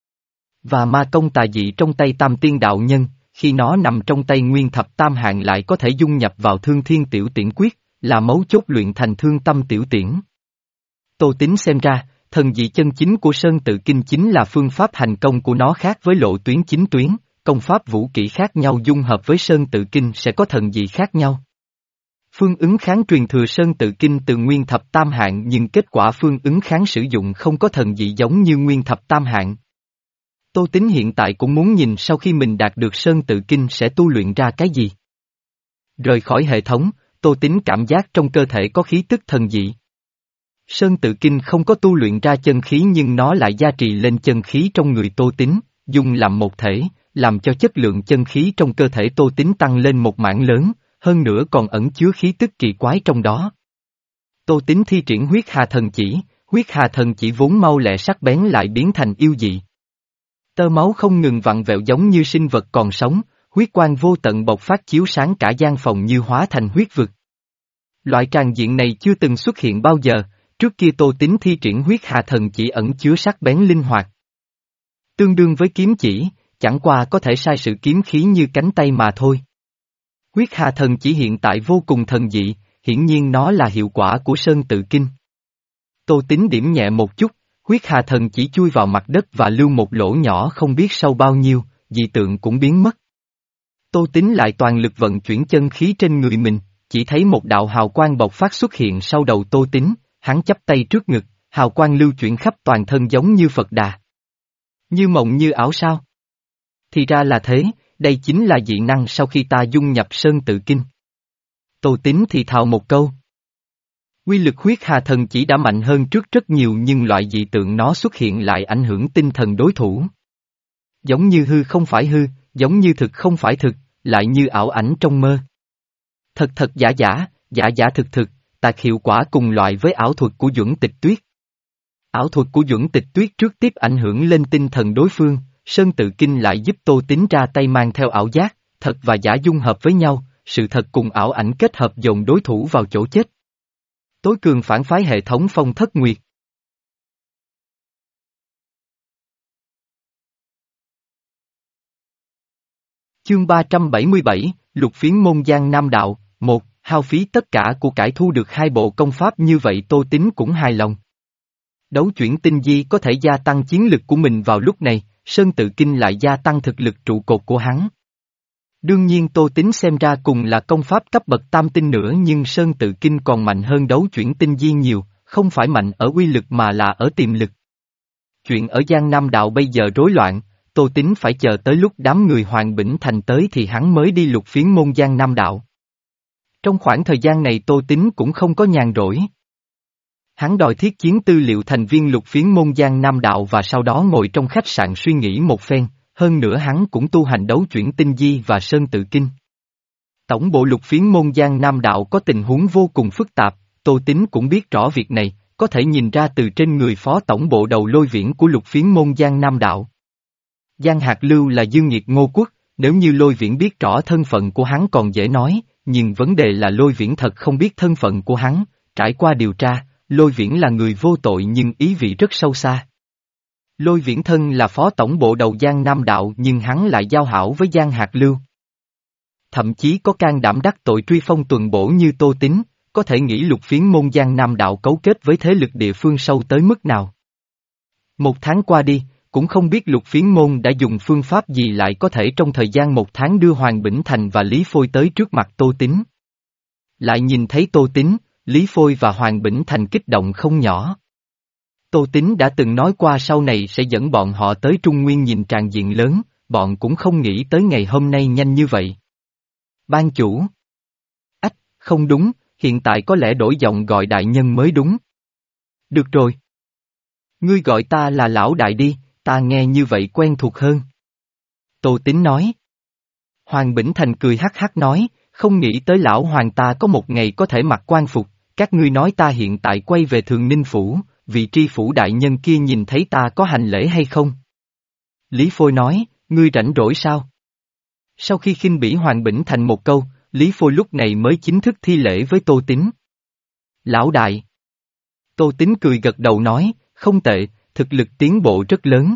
và ma công tà dị trong tay Tam Tiên Đạo Nhân, khi nó nằm trong tay Nguyên Thập Tam Hạng lại có thể dung nhập vào Thương Thiên Tiểu Tiễn Quyết, là mấu chốt luyện thành Thương Tâm Tiểu Tiễn. Tô Tín xem ra, thần dị chân chính của Sơn Tự Kinh chính là phương pháp hành công của nó khác với lộ tuyến chính tuyến, công pháp vũ kỹ khác nhau dung hợp với Sơn Tự Kinh sẽ có thần dị khác nhau. Phương ứng kháng truyền thừa Sơn Tự Kinh từ Nguyên Thập Tam Hạng nhưng kết quả phương ứng kháng sử dụng không có thần dị giống như Nguyên Thập Tam Hạng. Tô Tín hiện tại cũng muốn nhìn sau khi mình đạt được Sơn Tự Kinh sẽ tu luyện ra cái gì. Rời khỏi hệ thống, Tô Tín cảm giác trong cơ thể có khí tức thần dị. Sơn Tự Kinh không có tu luyện ra chân khí nhưng nó lại gia trì lên chân khí trong người Tô Tín, dùng làm một thể, làm cho chất lượng chân khí trong cơ thể Tô Tín tăng lên một mảng lớn, hơn nữa còn ẩn chứa khí tức kỳ quái trong đó. Tô Tín thi triển huyết hà thần chỉ, huyết hà thần chỉ vốn mau lẹ sắc bén lại biến thành yêu dị. Tơ máu không ngừng vặn vẹo giống như sinh vật còn sống, huyết quang vô tận bộc phát chiếu sáng cả gian phòng như hóa thành huyết vực. Loại tràng diện này chưa từng xuất hiện bao giờ, trước kia Tô Tín thi triển huyết hà thần chỉ ẩn chứa sắc bén linh hoạt. Tương đương với kiếm chỉ, chẳng qua có thể sai sự kiếm khí như cánh tay mà thôi. Huyết hà thần chỉ hiện tại vô cùng thần dị, hiển nhiên nó là hiệu quả của Sơn Tự Kinh. Tô Tín điểm nhẹ một chút, huyết hà thần chỉ chui vào mặt đất và lưu một lỗ nhỏ không biết sâu bao nhiêu, dị tượng cũng biến mất. Tô Tín lại toàn lực vận chuyển chân khí trên người mình, chỉ thấy một đạo hào quang bộc phát xuất hiện sau đầu Tô Tín, hắn chắp tay trước ngực, hào quang lưu chuyển khắp toàn thân giống như Phật Đà. Như mộng như ảo sao? Thì ra là thế, đây chính là dị năng sau khi ta dung nhập Sơn Tự Kinh. Tô Tín thì thào một câu. Quy lực huyết hà thần chỉ đã mạnh hơn trước rất nhiều nhưng loại dị tượng nó xuất hiện lại ảnh hưởng tinh thần đối thủ. Giống như hư không phải hư, giống như thực không phải thực, lại như ảo ảnh trong mơ. Thật thật giả giả, giả giả thực thực, tạc hiệu quả cùng loại với ảo thuật của Duẩn Tịch Tuyết. Ảo thuật của Duẩn Tịch Tuyết trước tiếp ảnh hưởng lên tinh thần đối phương, Sơn Tự Kinh lại giúp Tô Tín ra tay mang theo ảo giác, thật và giả dung hợp với nhau, sự thật cùng ảo ảnh kết hợp dồn đối thủ vào chỗ chết. Tối cường phản phái hệ thống Phong Thất Nguyệt. Chương ba trăm bảy mươi bảy, Lục Phiến Môn Giang Nam Đạo, một, hao phí tất cả của cải thu được hai bộ công pháp như vậy Tô Tín cũng hài lòng. Đấu chuyển tinh di có thể gia tăng chiến lực của mình vào lúc này, Sơn Tự Kinh lại gia tăng thực lực trụ cột của hắn. Đương nhiên Tô Tín xem ra cùng là công pháp cấp bậc tam tinh nữa nhưng Sơn Tự Kinh còn mạnh hơn đấu chuyển tinh di nhiều, không phải mạnh ở uy lực mà là ở tiềm lực. Chuyện ở Giang Nam Đạo bây giờ rối loạn, Tô Tín phải chờ tới lúc đám người Hoàng Bỉnh Thành tới thì hắn mới đi Lục Phiến Môn Giang Nam Đạo. Trong khoảng thời gian này Tô Tín cũng không có nhàn rỗi. Hắn đòi thiết chiến tư liệu thành viên Lục Phiến Môn Giang Nam Đạo và sau đó ngồi trong khách sạn suy nghĩ một phen, hơn nữa hắn cũng tu hành đấu chuyển tinh di và Sơn Tự Kinh. Tổng bộ Lục Phiến Môn Giang Nam Đạo có tình huống vô cùng phức tạp, Tô Tín cũng biết rõ việc này, có thể nhìn ra từ trên người phó tổng bộ đầu Lôi Viễn của Lục Phiến Môn Giang Nam Đạo. Giang Hạc Lưu là Dương Nghiệt Ngô Quốc, nếu như Lôi Viễn biết rõ thân phận của hắn còn dễ nói, nhưng vấn đề là Lôi Viễn thật không biết thân phận của hắn, trải qua điều tra, Lôi Viễn là người vô tội nhưng ý vị rất sâu xa. Lôi Viễn thân là phó tổng bộ đầu Giang Nam Đạo nhưng hắn lại giao hảo với Giang Hạc Lưu. Thậm chí có can đảm đắc tội truy phong tuần bổ như Tô Tín, có thể nghĩ Lục Phiến Môn Giang Nam Đạo cấu kết với thế lực địa phương sâu tới mức nào. Một tháng qua đi, cũng không biết Lục Phiến Môn đã dùng phương pháp gì lại có thể trong thời gian một tháng đưa Hoàng Bỉnh Thành và Lý Phôi tới trước mặt Tô Tín. Lại nhìn thấy Tô Tín, Lý Phôi và Hoàng Bỉnh Thành kích động không nhỏ. Tô Tín đã từng nói qua sau này sẽ dẫn bọn họ tới Trung Nguyên nhìn tràng diện lớn, bọn cũng không nghĩ tới ngày hôm nay nhanh như vậy. Ban chủ. Ách, không đúng, hiện tại có lẽ đổi giọng gọi đại nhân mới đúng. Được rồi. Ngươi gọi ta là lão đại đi, ta nghe như vậy quen thuộc hơn. Tô Tín nói. Hoàng Bỉnh Thành cười hắc hắc nói, không nghĩ tới lão hoàng ta có một ngày có thể mặc quan phục, các ngươi nói ta hiện tại quay về Thường Ninh Phủ, vị tri phủ đại nhân kia nhìn thấy ta có hành lễ hay không? Lý Phôi nói, ngươi rảnh rỗi sao? Sau khi khinh bỉ Hoàng Bỉnh Thành một câu, Lý Phôi lúc này mới chính thức thi lễ với Tô Tín. Lão đại. Tô Tín cười gật đầu nói, không tệ, thực lực tiến bộ rất lớn.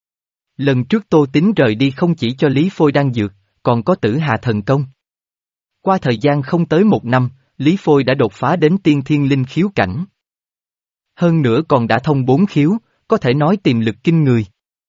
Lần trước Tô Tín rời đi không chỉ cho Lý Phôi đan dược, còn có Tử Hà thần công. Qua thời gian không tới một năm, Lý Phôi đã đột phá đến tiên thiên linh khiếu cảnh. Hơn nữa còn đã thông bốn khiếu, có thể nói tiềm lực kinh người.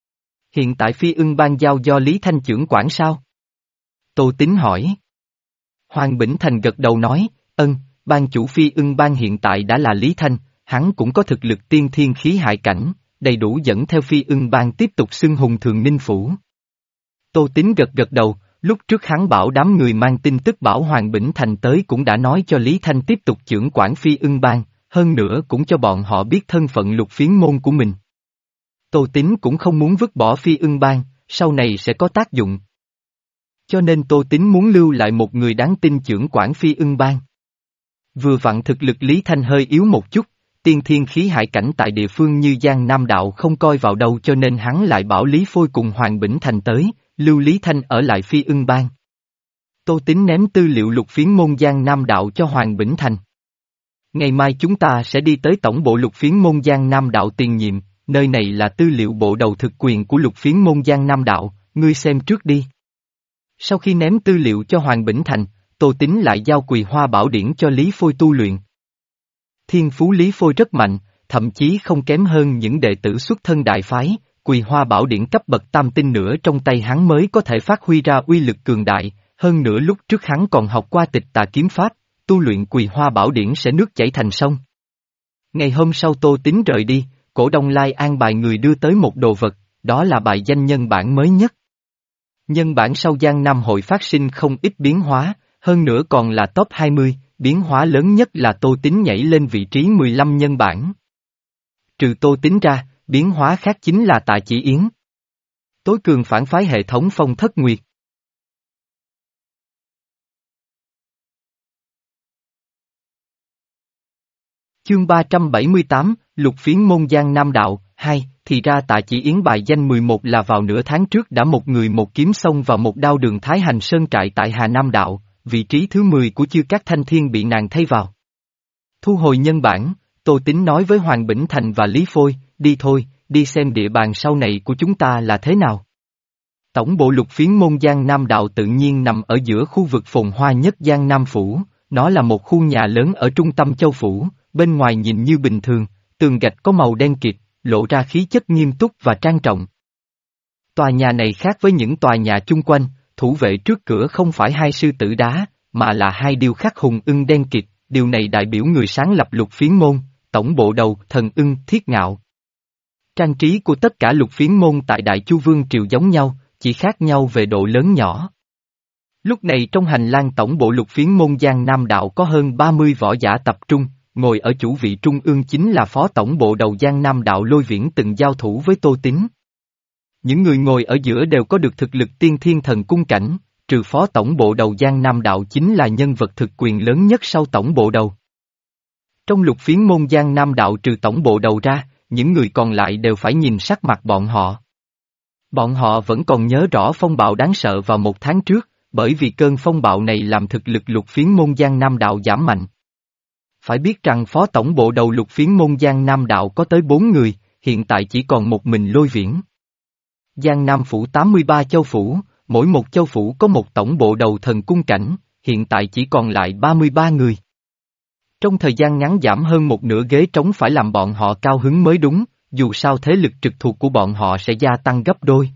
Hiện tại Phi Ưng Bang giao do Lý Thanh trưởng quản sao? Tô Tín hỏi. Hoàng Bỉnh Thành gật đầu nói, ân, ban chủ Phi Ưng Bang hiện tại đã là Lý Thanh, hắn cũng có thực lực tiên thiên khí hải cảnh, đầy đủ dẫn theo Phi Ưng Bang tiếp tục xưng hùng Thường Ninh Phủ. Tô Tín gật gật đầu, lúc trước hắn bảo đám người mang tin tức bảo Hoàng Bỉnh Thành tới cũng đã nói cho Lý Thanh tiếp tục trưởng quản Phi Ưng Bang, hơn nữa cũng cho bọn họ biết thân phận Lục Phiến môn của mình. Tô Tín cũng không muốn vứt bỏ Phi Ưng Bang, sau này sẽ có tác dụng. Cho nên Tô Tín muốn lưu lại một người đáng tin trưởng quản Phi Ưng Bang. Vừa vặn thực lực Lý Thanh hơi yếu một chút, tiên thiên khí hải cảnh tại địa phương như Giang Nam Đạo không coi vào đâu cho nên hắn lại bảo Lý Phôi cùng Hoàng Bỉnh Thành tới, lưu Lý Thanh ở lại Phi Ưng Bang. Tô Tín ném tư liệu Lục Phiến môn Giang Nam Đạo cho Hoàng Bỉnh Thành. Ngày mai chúng ta sẽ đi tới tổng bộ Lục Phiến môn Giang Nam Đạo tiền nhiệm, nơi này là tư liệu bộ đầu thực quyền của Lục Phiến môn Giang Nam Đạo, ngươi xem trước đi. Sau khi ném tư liệu cho Hoàng Bỉnh Thành, Tô Tín lại giao Quỳ Hoa Bảo Điển cho Lý Phôi tu luyện. Thiên phú Lý Phôi rất mạnh, thậm chí không kém hơn những đệ tử xuất thân đại phái, Quỳ Hoa Bảo Điển cấp bậc tam tinh nữa trong tay hắn mới có thể phát huy ra uy lực cường đại, hơn nữa lúc trước hắn còn học qua Tịch Tà Kiếm Pháp, tu luyện Quỳ Hoa Bảo Điển sẽ nước chảy thành sông. Ngày hôm sau Tô Tín rời đi, Cổ Đông Lai an bài người đưa tới một đồ vật, đó là bài danh nhân bản mới nhất. Nhân bản sau Giang Nam hội phát sinh không ít biến hóa, hơn nữa còn là top hai mươi, biến hóa lớn nhất là Tô Tín nhảy lên vị trí mười lăm nhân bản. Trừ Tô Tín ra, biến hóa khác chính là Tạ Chỉ Yến. Tối cường phản phái hệ thống Phong Thất Nguyệt. Chương ba trăm bảy mươi tám, Lục Phiến môn Giang Nam Đạo, hai, thì ra Tạ Chỉ Yến bài danh mười một là vào nửa tháng trước đã một người một kiếm xông vào một đao đường Thái Hành Sơn trại tại Hà Nam Đạo, vị trí thứ mười của Chư Các Thanh Thiên bị nàng thay vào. Thu hồi nhân bản, Tô Tín nói với Hoàng Bỉnh Thành và Lý Phôi, đi thôi, đi xem địa bàn sau này của chúng ta là thế nào. Tổng bộ Lục Phiến môn Giang Nam Đạo tự nhiên nằm ở giữa khu vực phồn hoa nhất Giang Nam Phủ, nó là một khu nhà lớn ở trung tâm châu phủ, bên ngoài nhìn như bình thường, tường gạch có màu đen kịt, lộ ra khí chất nghiêm túc và trang trọng. Tòa nhà này khác với những tòa nhà chung quanh, thủ vệ trước cửa không phải hai sư tử đá, mà là hai điêu khắc hùng ưng đen kịt, điều này đại biểu người sáng lập Lục Phiến môn, tổng bộ đầu thần ưng Thiết Ngạo. Trang trí của tất cả Lục Phiến môn tại Đại Chu Vương Triều giống nhau, chỉ khác nhau về độ lớn nhỏ. Lúc này trong hành lang tổng bộ Lục Phiến môn Giang Nam Đạo có hơn ba mươi võ giả tập trung, ngồi ở chủ vị trung ương chính là phó tổng bộ đầu Giang Nam Đạo Lôi Viễn từng giao thủ với Tô Tín. Những người ngồi ở giữa đều có được thực lực tiên thiên thần cung cảnh, trừ phó tổng bộ đầu Giang Nam Đạo chính là nhân vật thực quyền lớn nhất sau tổng bộ đầu. Trong Lục Phiến môn Giang Nam Đạo trừ tổng bộ đầu ra, những người còn lại đều phải nhìn sắc mặt bọn họ. Bọn họ vẫn còn nhớ rõ phong bạo đáng sợ vào một tháng trước, bởi vì cơn phong bạo này làm thực lực Lục Phiến môn Giang Nam Đạo giảm mạnh. Phải biết rằng phó tổng bộ đầu Lục Phiến môn Giang Nam Đạo có tới bốn người, hiện tại chỉ còn một mình Lôi Viễn. Giang Nam Phủ tám mươi ba châu phủ, mỗi một châu phủ có một tổng bộ đầu thần cung cảnh, hiện tại chỉ còn lại ba mươi ba người. Trong thời gian ngắn giảm hơn một nửa ghế trống phải làm bọn họ cao hứng mới đúng, dù sao thế lực trực thuộc của bọn họ sẽ gia tăng gấp đôi.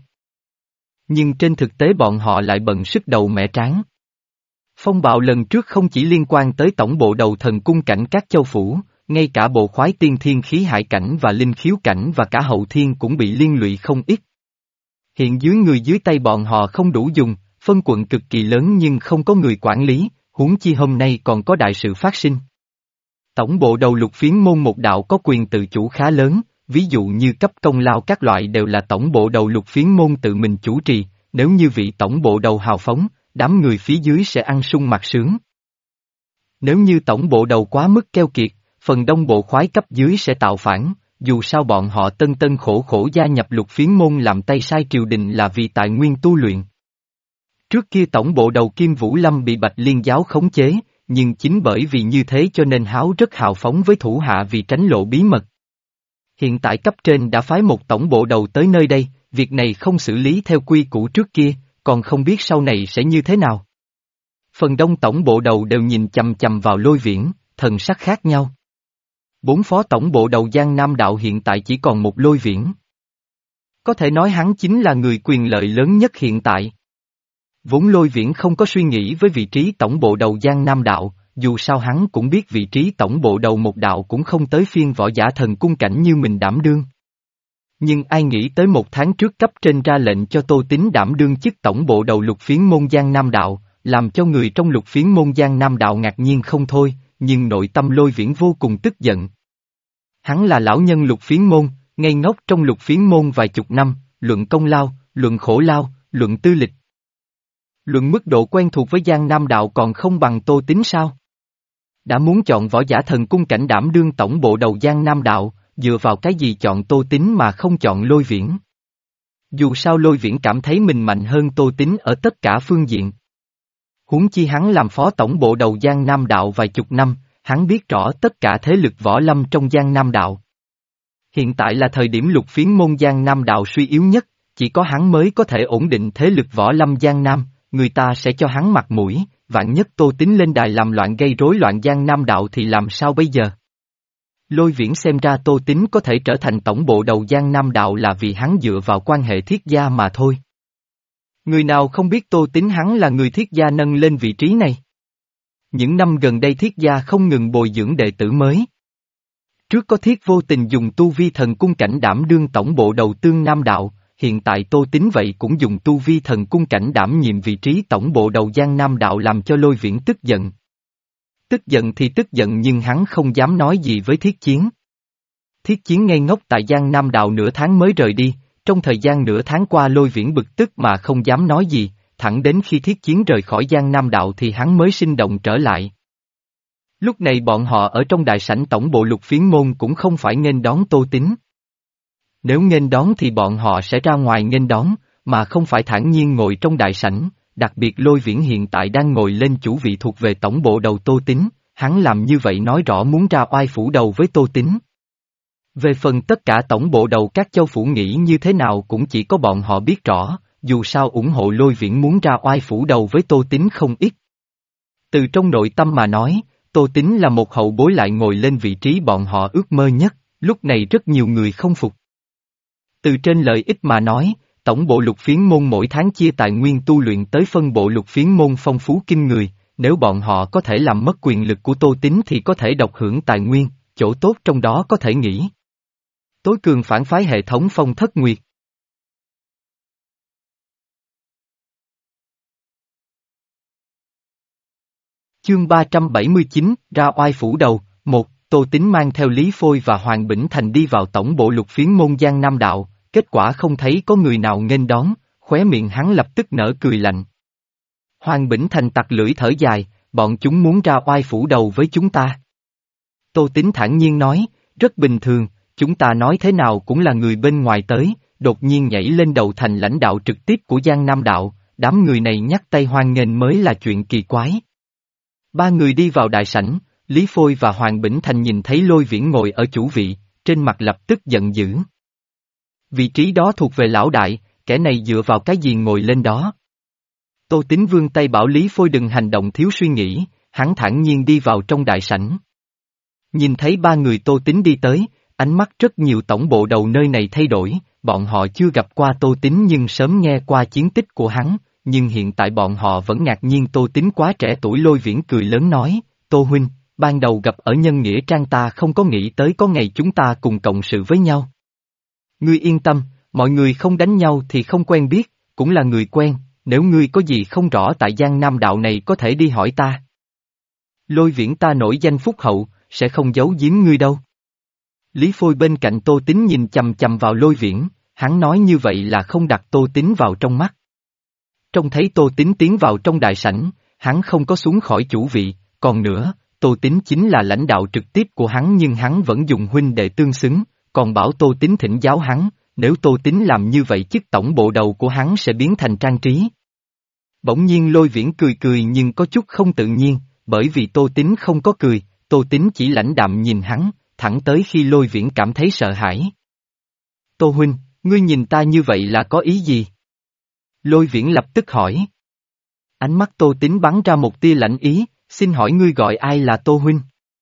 Nhưng trên thực tế bọn họ lại bận sức đầu mẻ trán. Phong bạo lần trước không chỉ liên quan tới tổng bộ đầu thần cung cảnh các châu phủ, ngay cả bộ khoái tiên thiên khí hải cảnh và linh khiếu cảnh và cả hậu thiên cũng bị liên lụy không ít. Hiện dưới người dưới tay bọn họ không đủ dùng, phân quận cực kỳ lớn nhưng không có người quản lý, huống chi hôm nay còn có đại sự phát sinh. Tổng bộ đầu Lục Phiến môn một đạo có quyền tự chủ khá lớn, ví dụ như cấp công lao các loại đều là tổng bộ đầu Lục Phiến môn tự mình chủ trì, nếu như vị tổng bộ đầu hào phóng, đám người phía dưới sẽ ăn sung mặc sướng. Nếu như tổng bộ đầu quá mức keo kiệt, phần đông bộ khoái cấp dưới sẽ tạo phản, dù sao bọn họ tân tân khổ khổ gia nhập Lục Phiến môn làm tay sai triều đình là vì tài nguyên tu luyện. Trước kia tổng bộ đầu Kim Vũ Lâm bị Bạch Liên giáo khống chế, nhưng chính bởi vì như thế cho nên Háo rất hào phóng với thủ hạ vì tránh lộ bí mật. Hiện tại cấp trên đã phái một tổng bộ đầu tới nơi đây, việc này không xử lý theo quy củ trước kia, còn không biết sau này sẽ như thế nào. Phần đông tổng bộ đầu đều nhìn chằm chằm vào Lôi Viễn, thần sắc khác nhau. Bốn phó tổng bộ đầu Giang Nam Đạo hiện tại chỉ còn một Lôi Viễn. Có thể nói hắn chính là người quyền lợi lớn nhất hiện tại. Vốn Lôi Viễn không có suy nghĩ với vị trí tổng bộ đầu Giang Nam đạo, dù sao hắn cũng biết vị trí tổng bộ đầu một đạo cũng không tới phiên võ giả thần cung cảnh như mình đảm đương. Nhưng ai nghĩ tới một tháng trước cấp trên ra lệnh cho Tô Tín đảm đương chức tổng bộ đầu lục phiến môn Giang Nam đạo, làm cho người trong lục phiến môn Giang Nam đạo ngạc nhiên không thôi, nhưng nội tâm Lôi Viễn vô cùng tức giận. Hắn là lão nhân lục phiến môn, ngây ngốc trong lục phiến môn vài chục năm, luận công lao, luận khổ lao, luận tư lịch. Luận mức độ quen thuộc với Giang Nam đạo còn không bằng Tô Tín sao? Đã muốn chọn võ giả thần cung cảnh đảm đương tổng bộ đầu Giang Nam đạo, dựa vào cái gì chọn Tô Tín mà không chọn Lôi Viễn? Dù sao Lôi Viễn cảm thấy mình mạnh hơn Tô Tín ở tất cả phương diện. Huống chi hắn làm phó tổng bộ đầu Giang Nam đạo vài chục năm, hắn biết rõ tất cả thế lực võ lâm trong Giang Nam đạo. Hiện tại là thời điểm lục phiến môn Giang Nam đạo suy yếu nhất, chỉ có hắn mới có thể ổn định thế lực võ lâm Giang Nam, người ta sẽ cho hắn mặt mũi, vạn nhất Tô Tín lên đài làm loạn gây rối loạn Giang Nam đạo thì làm sao bây giờ? Lôi Viễn xem ra Tô Tín có thể trở thành tổng bộ đầu Giang Nam đạo là vì hắn dựa vào quan hệ thiết gia mà thôi. Người nào không biết Tô Tín hắn là người thiết gia nâng lên vị trí này? Những năm gần đây thiết gia không ngừng bồi dưỡng đệ tử mới. Trước có Thiết Vô Tình dùng tu vi thần cung cảnh đảm đương tổng bộ đầu Tương Nam đạo, hiện tại Tô Tín vậy cũng dùng tu vi thần cung cảnh đảm nhiệm vị trí tổng bộ đầu Giang Nam đạo làm cho Lôi Viễn tức giận. Tức giận thì tức giận nhưng hắn không dám nói gì với Thiết Chiến. Thiết Chiến ngây ngốc tại Giang Nam đạo nửa tháng mới rời đi, trong thời gian nửa tháng qua Lôi Viễn bực tức mà không dám nói gì, thẳng đến khi Thiết Chiến rời khỏi Giang Nam đạo thì hắn mới sinh động trở lại. Lúc này bọn họ ở trong đại sảnh tổng bộ lục phiến môn cũng không phải nghênh đón Tô Tín. Nếu nghênh đón thì bọn họ sẽ ra ngoài nghênh đón, mà không phải thản nhiên ngồi trong đại sảnh, đặc biệt Lôi Viễn hiện tại đang ngồi lên chủ vị thuộc về tổng bộ đầu Tô Tín, hắn làm như vậy nói rõ muốn ra oai phủ đầu với Tô Tín. Về phần tất cả tổng bộ đầu các châu phủ nghĩ như thế nào cũng chỉ có bọn họ biết rõ, dù sao ủng hộ Lôi Viễn muốn ra oai phủ đầu với Tô Tín không ít. Từ trong nội tâm mà nói, Tô Tín là một hậu bối lại ngồi lên vị trí bọn họ ước mơ nhất, lúc này rất nhiều người không phục. Từ trên lợi ích mà nói, tổng bộ lục phiến môn mỗi tháng chia tài nguyên tu luyện tới phân bộ lục phiến môn phong phú kinh người, nếu bọn họ có thể làm mất quyền lực của Tô Tín thì có thể độc hưởng tài nguyên, chỗ tốt trong đó có thể nghĩ. Tối cường phản phái hệ thống Phong Thất Nguyệt. Chương ba trăm bảy mươi chín, ra oai phủ đầu, một, Tô Tín mang theo Lý Phôi và Hoàng Bỉnh Thành đi vào tổng bộ lục phiến môn Giang Nam đạo, kết quả không thấy có người nào nghênh đón, khóe miệng hắn lập tức nở cười lạnh. Hoàng Bỉnh Thành tặc lưỡi thở dài, bọn chúng muốn ra oai phủ đầu với chúng ta. Tô Tín thản nhiên nói, rất bình thường, chúng ta nói thế nào cũng là người bên ngoài tới, đột nhiên nhảy lên đầu thành lãnh đạo trực tiếp của Giang Nam đạo, đám người này nhắc tay hoan nghênh mới là chuyện kỳ quái. Ba người đi vào đại sảnh, Lý Phôi và Hoàng Bỉnh Thành nhìn thấy Lôi Viễn ngồi ở chủ vị, trên mặt lập tức giận dữ. Vị trí đó thuộc về lão đại, kẻ này dựa vào cái gì ngồi lên đó? Tô Tín vươn tay bảo Lý Phôi đừng hành động thiếu suy nghĩ, hắn thản nhiên đi vào trong đại sảnh. Nhìn thấy ba người Tô Tín đi tới, ánh mắt rất nhiều tổng bộ đầu nơi này thay đổi, bọn họ chưa gặp qua Tô Tín nhưng sớm nghe qua chiến tích của hắn, nhưng hiện tại bọn họ vẫn ngạc nhiên Tô Tín quá trẻ tuổi. Lôi Viễn cười lớn nói, Tô huynh, ban đầu gặp ở Nhân Nghĩa Trang ta không có nghĩ tới có ngày chúng ta cùng cộng sự với nhau. Ngươi yên tâm, mọi người không đánh nhau thì không quen biết, cũng là người quen, nếu ngươi có gì không rõ tại Giang Nam đạo này có thể đi hỏi ta. Lôi Viễn ta nổi danh phúc hậu, sẽ không giấu giếm ngươi đâu. Lý Phôi bên cạnh Tô Tín nhìn chằm chằm vào Lôi Viễn, hắn nói như vậy là không đặt Tô Tín vào trong mắt. Trông thấy Tô Tín tiến vào trong đại sảnh, hắn không có xuống khỏi chủ vị, còn nữa, Tô Tín chính là lãnh đạo trực tiếp của hắn nhưng hắn vẫn dùng huynh đệ tương xứng, còn bảo Tô Tín thỉnh giáo hắn, nếu Tô Tín làm như vậy chức tổng bộ đầu của hắn sẽ biến thành trang trí. Bỗng nhiên Lôi Viễn cười cười nhưng có chút không tự nhiên, bởi vì Tô Tín không có cười, Tô Tín chỉ lãnh đạm nhìn hắn, thẳng tới khi Lôi Viễn cảm thấy sợ hãi. Tô huynh, ngươi nhìn ta như vậy là có ý gì? Lôi Viễn lập tức hỏi. Ánh mắt Tô Tín bắn ra một tia lạnh ý, xin hỏi ngươi gọi ai là Tô huynh?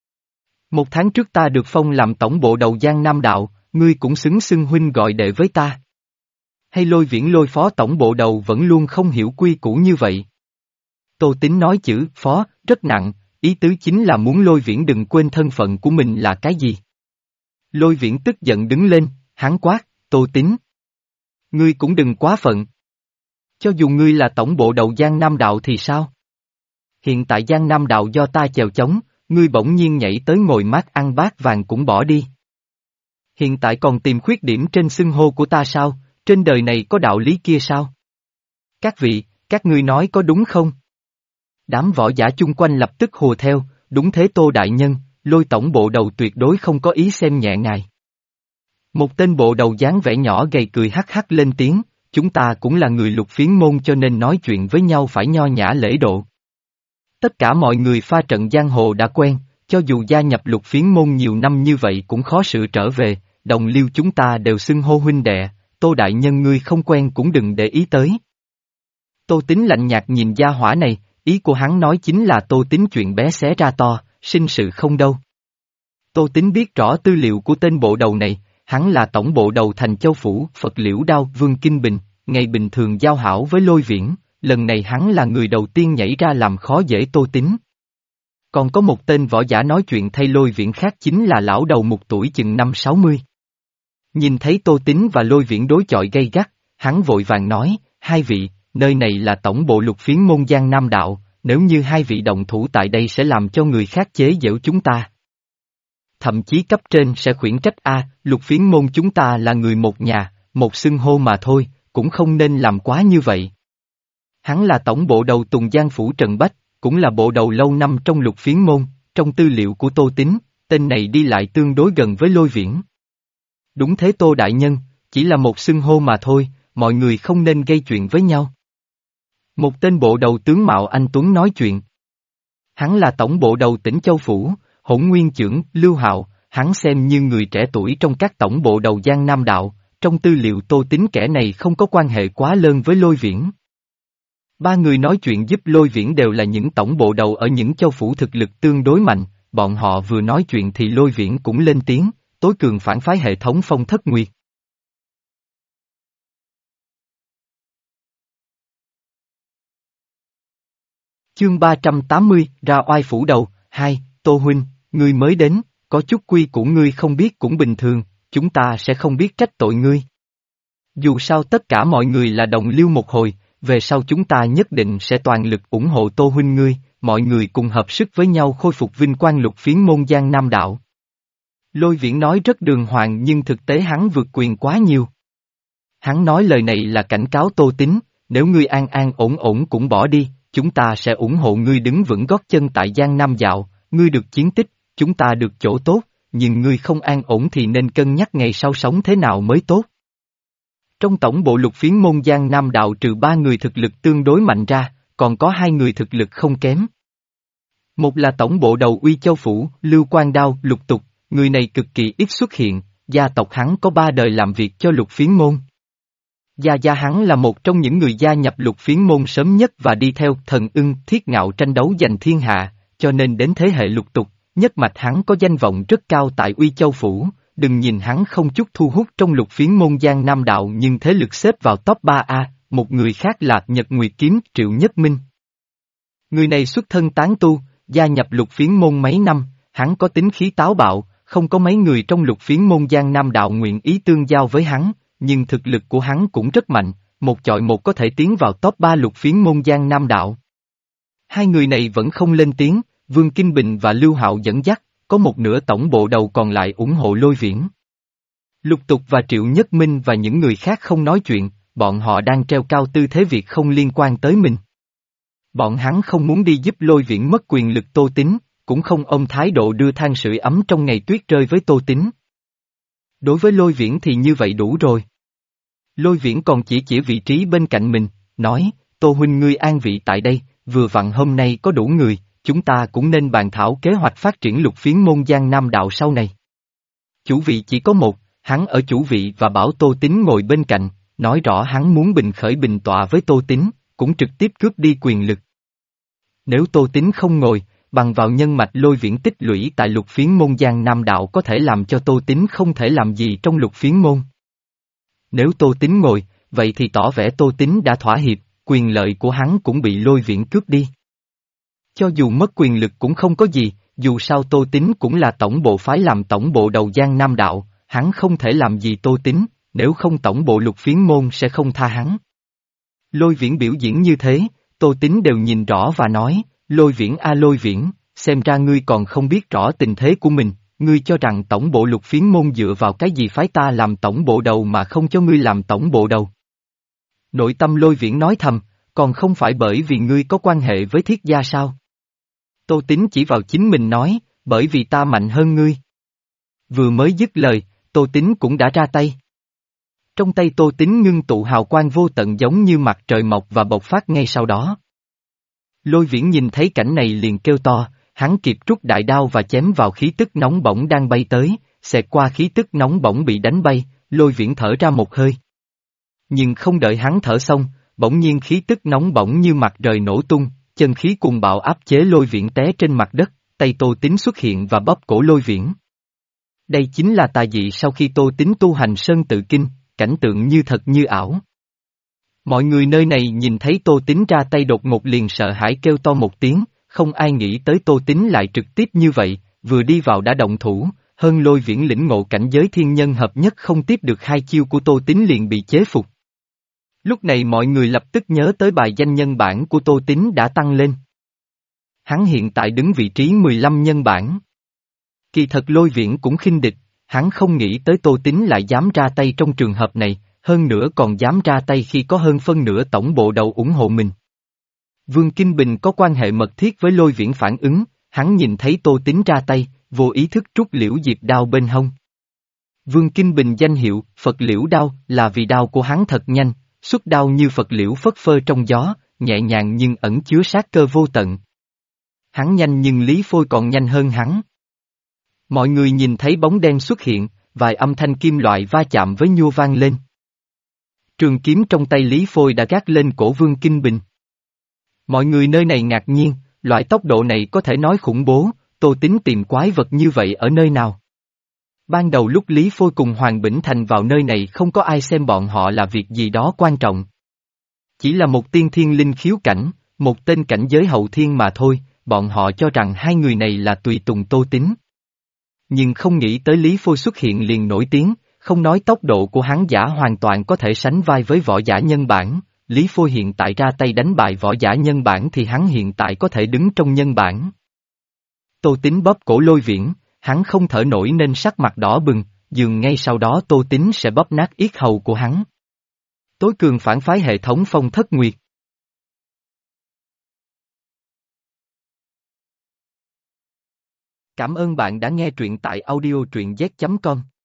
Một tháng trước ta được phong làm tổng bộ đầu Giang Nam đạo, ngươi cũng xứng xưng huynh gọi đệ với ta. Hay Lôi Viễn Lôi phó tổng bộ đầu vẫn luôn không hiểu quy củ như vậy? Tô Tín nói chữ phó rất nặng, ý tứ chính là muốn Lôi Viễn đừng quên thân phận của mình là cái gì. Lôi Viễn tức giận đứng lên, hắn quát, Tô Tín. Ngươi cũng đừng quá phận. Cho dù ngươi là tổng bộ đầu Giang Nam Đạo thì sao? Hiện tại Giang Nam Đạo do ta chèo chống, ngươi bỗng nhiên nhảy tới ngồi mát ăn bát vàng cũng bỏ đi. Hiện tại còn tìm khuyết điểm trên xưng hô của ta sao, trên đời này có đạo lý kia sao? Các vị, các ngươi nói có đúng không? Đám võ giả chung quanh lập tức hùa theo, đúng thế Tô Đại Nhân, Lôi tổng bộ đầu tuyệt đối không có ý xem nhẹ ngài. Một tên bộ đầu dáng vẻ nhỏ gầy cười hắc hắc lên tiếng, chúng ta cũng là người Lục Phiến môn cho nên nói chuyện với nhau phải nho nhã lễ độ. Tất cả mọi người pha trận giang hồ đã quen, cho dù gia nhập Lục Phiến môn nhiều năm như vậy cũng khó sự trở về, đồng liêu chúng ta đều xưng hô huynh đệ, Tô Đại Nhân ngươi không quen cũng đừng để ý tới. Tô Tín lạnh nhạt nhìn gia hỏa này, ý của hắn nói chính là Tô Tín chuyện bé xé ra to, sinh sự không đâu. Tô Tín biết rõ tư liệu của tên bộ đầu này, hắn là tổng bộ đầu Thành Châu Phủ, Phật Liễu Đao, Vương Kinh Bình, ngày bình thường giao hảo với Lôi Viễn, lần này hắn là người đầu tiên nhảy ra làm khó dễ Tô Tín. Còn có một tên võ giả nói chuyện thay Lôi Viễn khác chính là lão đầu một tuổi chừng năm sáu mươi. Nhìn thấy Tô Tín và Lôi Viễn đối chọi gay gắt, hắn vội vàng nói, hai vị, nơi này là tổng bộ Lục Phiến môn Giang Nam Đạo, nếu như hai vị động thủ tại đây sẽ làm cho người khác chế giễu chúng ta. Thậm chí cấp trên sẽ khiển trách a, Lục Phiến môn chúng ta là người một nhà, một xưng hô mà thôi, cũng không nên làm quá như vậy. Hắn là tổng bộ đầu Tùng Giang Phủ Trần Bách, cũng là bộ đầu lâu năm trong Lục Phiến môn, trong tư liệu của Tô Tín, tên này đi lại tương đối gần với Lôi Viễn. Đúng thế Tô Đại Nhân, chỉ là một xưng hô mà thôi, mọi người không nên gây chuyện với nhau. Một tên bộ đầu tướng mạo anh Tuấn nói chuyện. Hắn là tổng bộ đầu tỉnh Châu Phủ, Hỗn Nguyên Chưởng, Lưu Hạo, hắn xem như người trẻ tuổi trong các tổng bộ đầu Giang Nam Đạo, trong tư liệu Tô Tín kẻ này không có quan hệ quá lớn với Lôi Viễn. Ba người nói chuyện giúp Lôi Viễn đều là những tổng bộ đầu ở những châu phủ thực lực tương đối mạnh, bọn họ vừa nói chuyện thì Lôi Viễn cũng lên tiếng, tối cường phản phái hệ thống Phong Thất Nguyệt. Chương ba trăm tám mươi, ra oai phủ đầu, hai, Tô Huynh, ngươi mới đến, có chút quy của ngươi không biết cũng bình thường, chúng ta sẽ không biết trách tội ngươi. Dù sao tất cả mọi người là đồng liêu một hồi, về sau chúng ta nhất định sẽ toàn lực ủng hộ Tô Huynh ngươi, mọi người cùng hợp sức với nhau khôi phục vinh quang Lục Phiến môn Giang Nam Đạo. Lôi Viễn nói rất đường hoàng nhưng thực tế hắn vượt quyền quá nhiều. Hắn nói lời này là cảnh cáo Tô Tín, nếu ngươi an an ổn ổn cũng bỏ đi, chúng ta sẽ ủng hộ ngươi đứng vững gót chân tại Giang Nam Dạo, ngươi được chiến tích, chúng ta được chỗ tốt, nhưng ngươi không an ổn thì nên cân nhắc ngày sau sống thế nào mới tốt. Trong tổng bộ Lục Phiến môn Giang Nam Đạo trừ ba người thực lực tương đối mạnh ra, còn có hai người thực lực không kém. Một là tổng bộ đầu Uy Châu Phủ, Lưu Quang Đao, Lục Tục, người này cực kỳ ít xuất hiện, gia tộc hắn có ba đời làm việc cho Lục Phiến môn. Gia gia hắn là một trong những người gia nhập Lục Phiến môn sớm nhất và đi theo Thần Ưng Thiết Ngạo tranh đấu giành thiên hạ, cho nên đến thế hệ Lục Tục, nhất mạch hắn có danh vọng rất cao tại Uy Châu Phủ, đừng nhìn hắn không chút thu hút trong Lục Phiến môn Giang Nam Đạo nhưng thế lực xếp vào top ba A, một người khác là Nhật Nguyệt Kiếm Triệu Nhất Minh. Người này xuất thân tán tu, gia nhập Lục Phiến môn mấy năm, hắn có tính khí táo bạo, không có mấy người trong Lục Phiến môn Giang Nam Đạo nguyện ý tương giao với hắn, nhưng thực lực của hắn cũng rất mạnh, một chọi một có thể tiến vào top ba Lục Phiến môn Giang Nam Đạo. Hai người này vẫn không lên tiếng, Vương Kinh Bình và Lưu Hạo dẫn dắt, có một nửa tổng bộ đầu còn lại ủng hộ Lôi Viễn. Lục Tục và Triệu Nhất Minh và những người khác không nói chuyện, bọn họ đang treo cao tư thế việc không liên quan tới mình. Bọn hắn không muốn đi giúp Lôi Viễn mất quyền lực Tô Tín, cũng không ôm thái độ đưa than sưởi ấm trong ngày tuyết rơi với Tô Tín. Đối với Lôi Viễn thì như vậy đủ rồi. Lôi Viễn còn chỉ chỉ vị trí bên cạnh mình, nói, Tô Huynh ngươi an vị tại đây, vừa vặn hôm nay có đủ người, chúng ta cũng nên bàn thảo kế hoạch phát triển Lục Phiến môn Giang Nam Đạo sau này. Chủ vị chỉ có một, hắn ở chủ vị và bảo Tô Tín ngồi bên cạnh, nói rõ hắn muốn bình khởi bình tọa với Tô Tín, cũng trực tiếp cướp đi quyền lực. Nếu Tô Tín không ngồi, bằng vào nhân mạch Lôi Viễn tích lũy tại Lục Phiến môn Giang Nam Đạo có thể làm cho Tô Tín không thể làm gì trong Lục Phiến môn. Nếu Tô Tín ngồi, vậy thì tỏ vẻ Tô Tín đã thỏa hiệp, quyền lợi của hắn cũng bị Lôi Viễn cướp đi. Cho dù mất quyền lực cũng không có gì, dù sao Tô Tín cũng là tổng bộ phái làm tổng bộ đầu Giang Nam Đạo, hắn không thể làm gì Tô Tín, nếu không tổng bộ Lục Phiến môn sẽ không tha hắn. Lôi Viễn biểu diễn như thế, Tô Tín đều nhìn rõ và nói, Lôi Viễn a Lôi Viễn, xem ra ngươi còn không biết rõ tình thế của mình, ngươi cho rằng tổng bộ Lục Phiến môn dựa vào cái gì phái ta làm tổng bộ đầu mà không cho ngươi làm tổng bộ đầu. Nội tâm Lôi Viễn nói thầm, còn không phải bởi vì ngươi có quan hệ với Thiết gia sao? Tô Tín chỉ vào chính mình nói, bởi vì ta mạnh hơn ngươi. Vừa mới dứt lời, Tô Tín cũng đã ra tay. Trong tay Tô Tín ngưng tụ hào quang vô tận giống như mặt trời mọc và bộc phát ngay sau đó. Lôi Viễn nhìn thấy cảnh này liền kêu to, hắn kịp rút đại đao và chém vào khí tức nóng bỏng đang bay tới, xẹt qua khí tức nóng bỏng bị đánh bay, Lôi Viễn thở ra một hơi. Nhưng không đợi hắn thở xong, bỗng nhiên khí tức nóng bỏng như mặt trời nổ tung, chân khí cuồng bạo áp chế Lôi Viễn té trên mặt đất, tay Tô Tín xuất hiện và bóp cổ Lôi Viễn. Đây chính là tà dị sau khi Tô Tín tu hành Sơn Tự Kinh, cảnh tượng như thật như ảo. Mọi người nơi này nhìn thấy Tô Tín ra tay đột ngột liền sợ hãi kêu to một tiếng, không ai nghĩ tới Tô Tín lại trực tiếp như vậy, vừa đi vào đã động thủ, hơn Lôi Viễn lĩnh ngộ cảnh giới thiên nhân hợp nhất không tiếp được hai chiêu của Tô Tín liền bị chế phục. Lúc này mọi người lập tức nhớ tới bài danh nhân bản của Tô Tín đã tăng lên. Hắn hiện tại đứng vị trí mười lăm nhân bản. Kỳ thật Lôi Viễn cũng khinh địch, hắn không nghĩ tới Tô Tín lại dám ra tay trong trường hợp này, hơn nữa còn dám ra tay khi có hơn phân nửa tổng bộ đầu ủng hộ mình. Vương Kinh Bình có quan hệ mật thiết với Lôi Viễn phản ứng, hắn nhìn thấy Tô Tín ra tay, vô ý thức trút liễu diệp đao bên hông. Vương Kinh Bình danh hiệu, Phật liễu đao, là vì đao của hắn thật nhanh, xuất đao như Phật liễu phất phơ trong gió, nhẹ nhàng nhưng ẩn chứa sát cơ vô tận. Hắn nhanh nhưng Lý Phôi còn nhanh hơn hắn. Mọi người nhìn thấy bóng đen xuất hiện, vài âm thanh kim loại va chạm với nhua vang lên. Trường kiếm trong tay Lý Phôi đã gác lên cổ Vương Kinh Bình. Mọi người nơi này ngạc nhiên, loại tốc độ này có thể nói khủng bố, Tô Tín tìm quái vật như vậy ở nơi nào? Ban đầu lúc Lý Phôi cùng Hoàng Bỉnh Thành vào nơi này không có ai xem bọn họ là việc gì đó quan trọng. Chỉ là một tiên thiên linh khiếu cảnh, một tên cảnh giới hậu thiên mà thôi, bọn họ cho rằng hai người này là tùy tùng Tô Tín. Nhưng không nghĩ tới Lý Phôi xuất hiện liền nổi tiếng, không nói tốc độ của hắn giả hoàn toàn có thể sánh vai với võ giả nhân bản, Lý Phôi hiện tại ra tay đánh bại võ giả nhân bản thì hắn hiện tại có thể đứng trong nhân bản. Tô Tín bóp cổ Lôi Viễn, hắn không thở nổi nên sắc mặt đỏ bừng, dường ngay sau đó Tô Tín sẽ bóp nát yết hầu của hắn. Tối cường phản phái hệ thống Phong Thất Nguyệt. Cảm ơn bạn đã nghe truyện tại audio truyện z chấm com.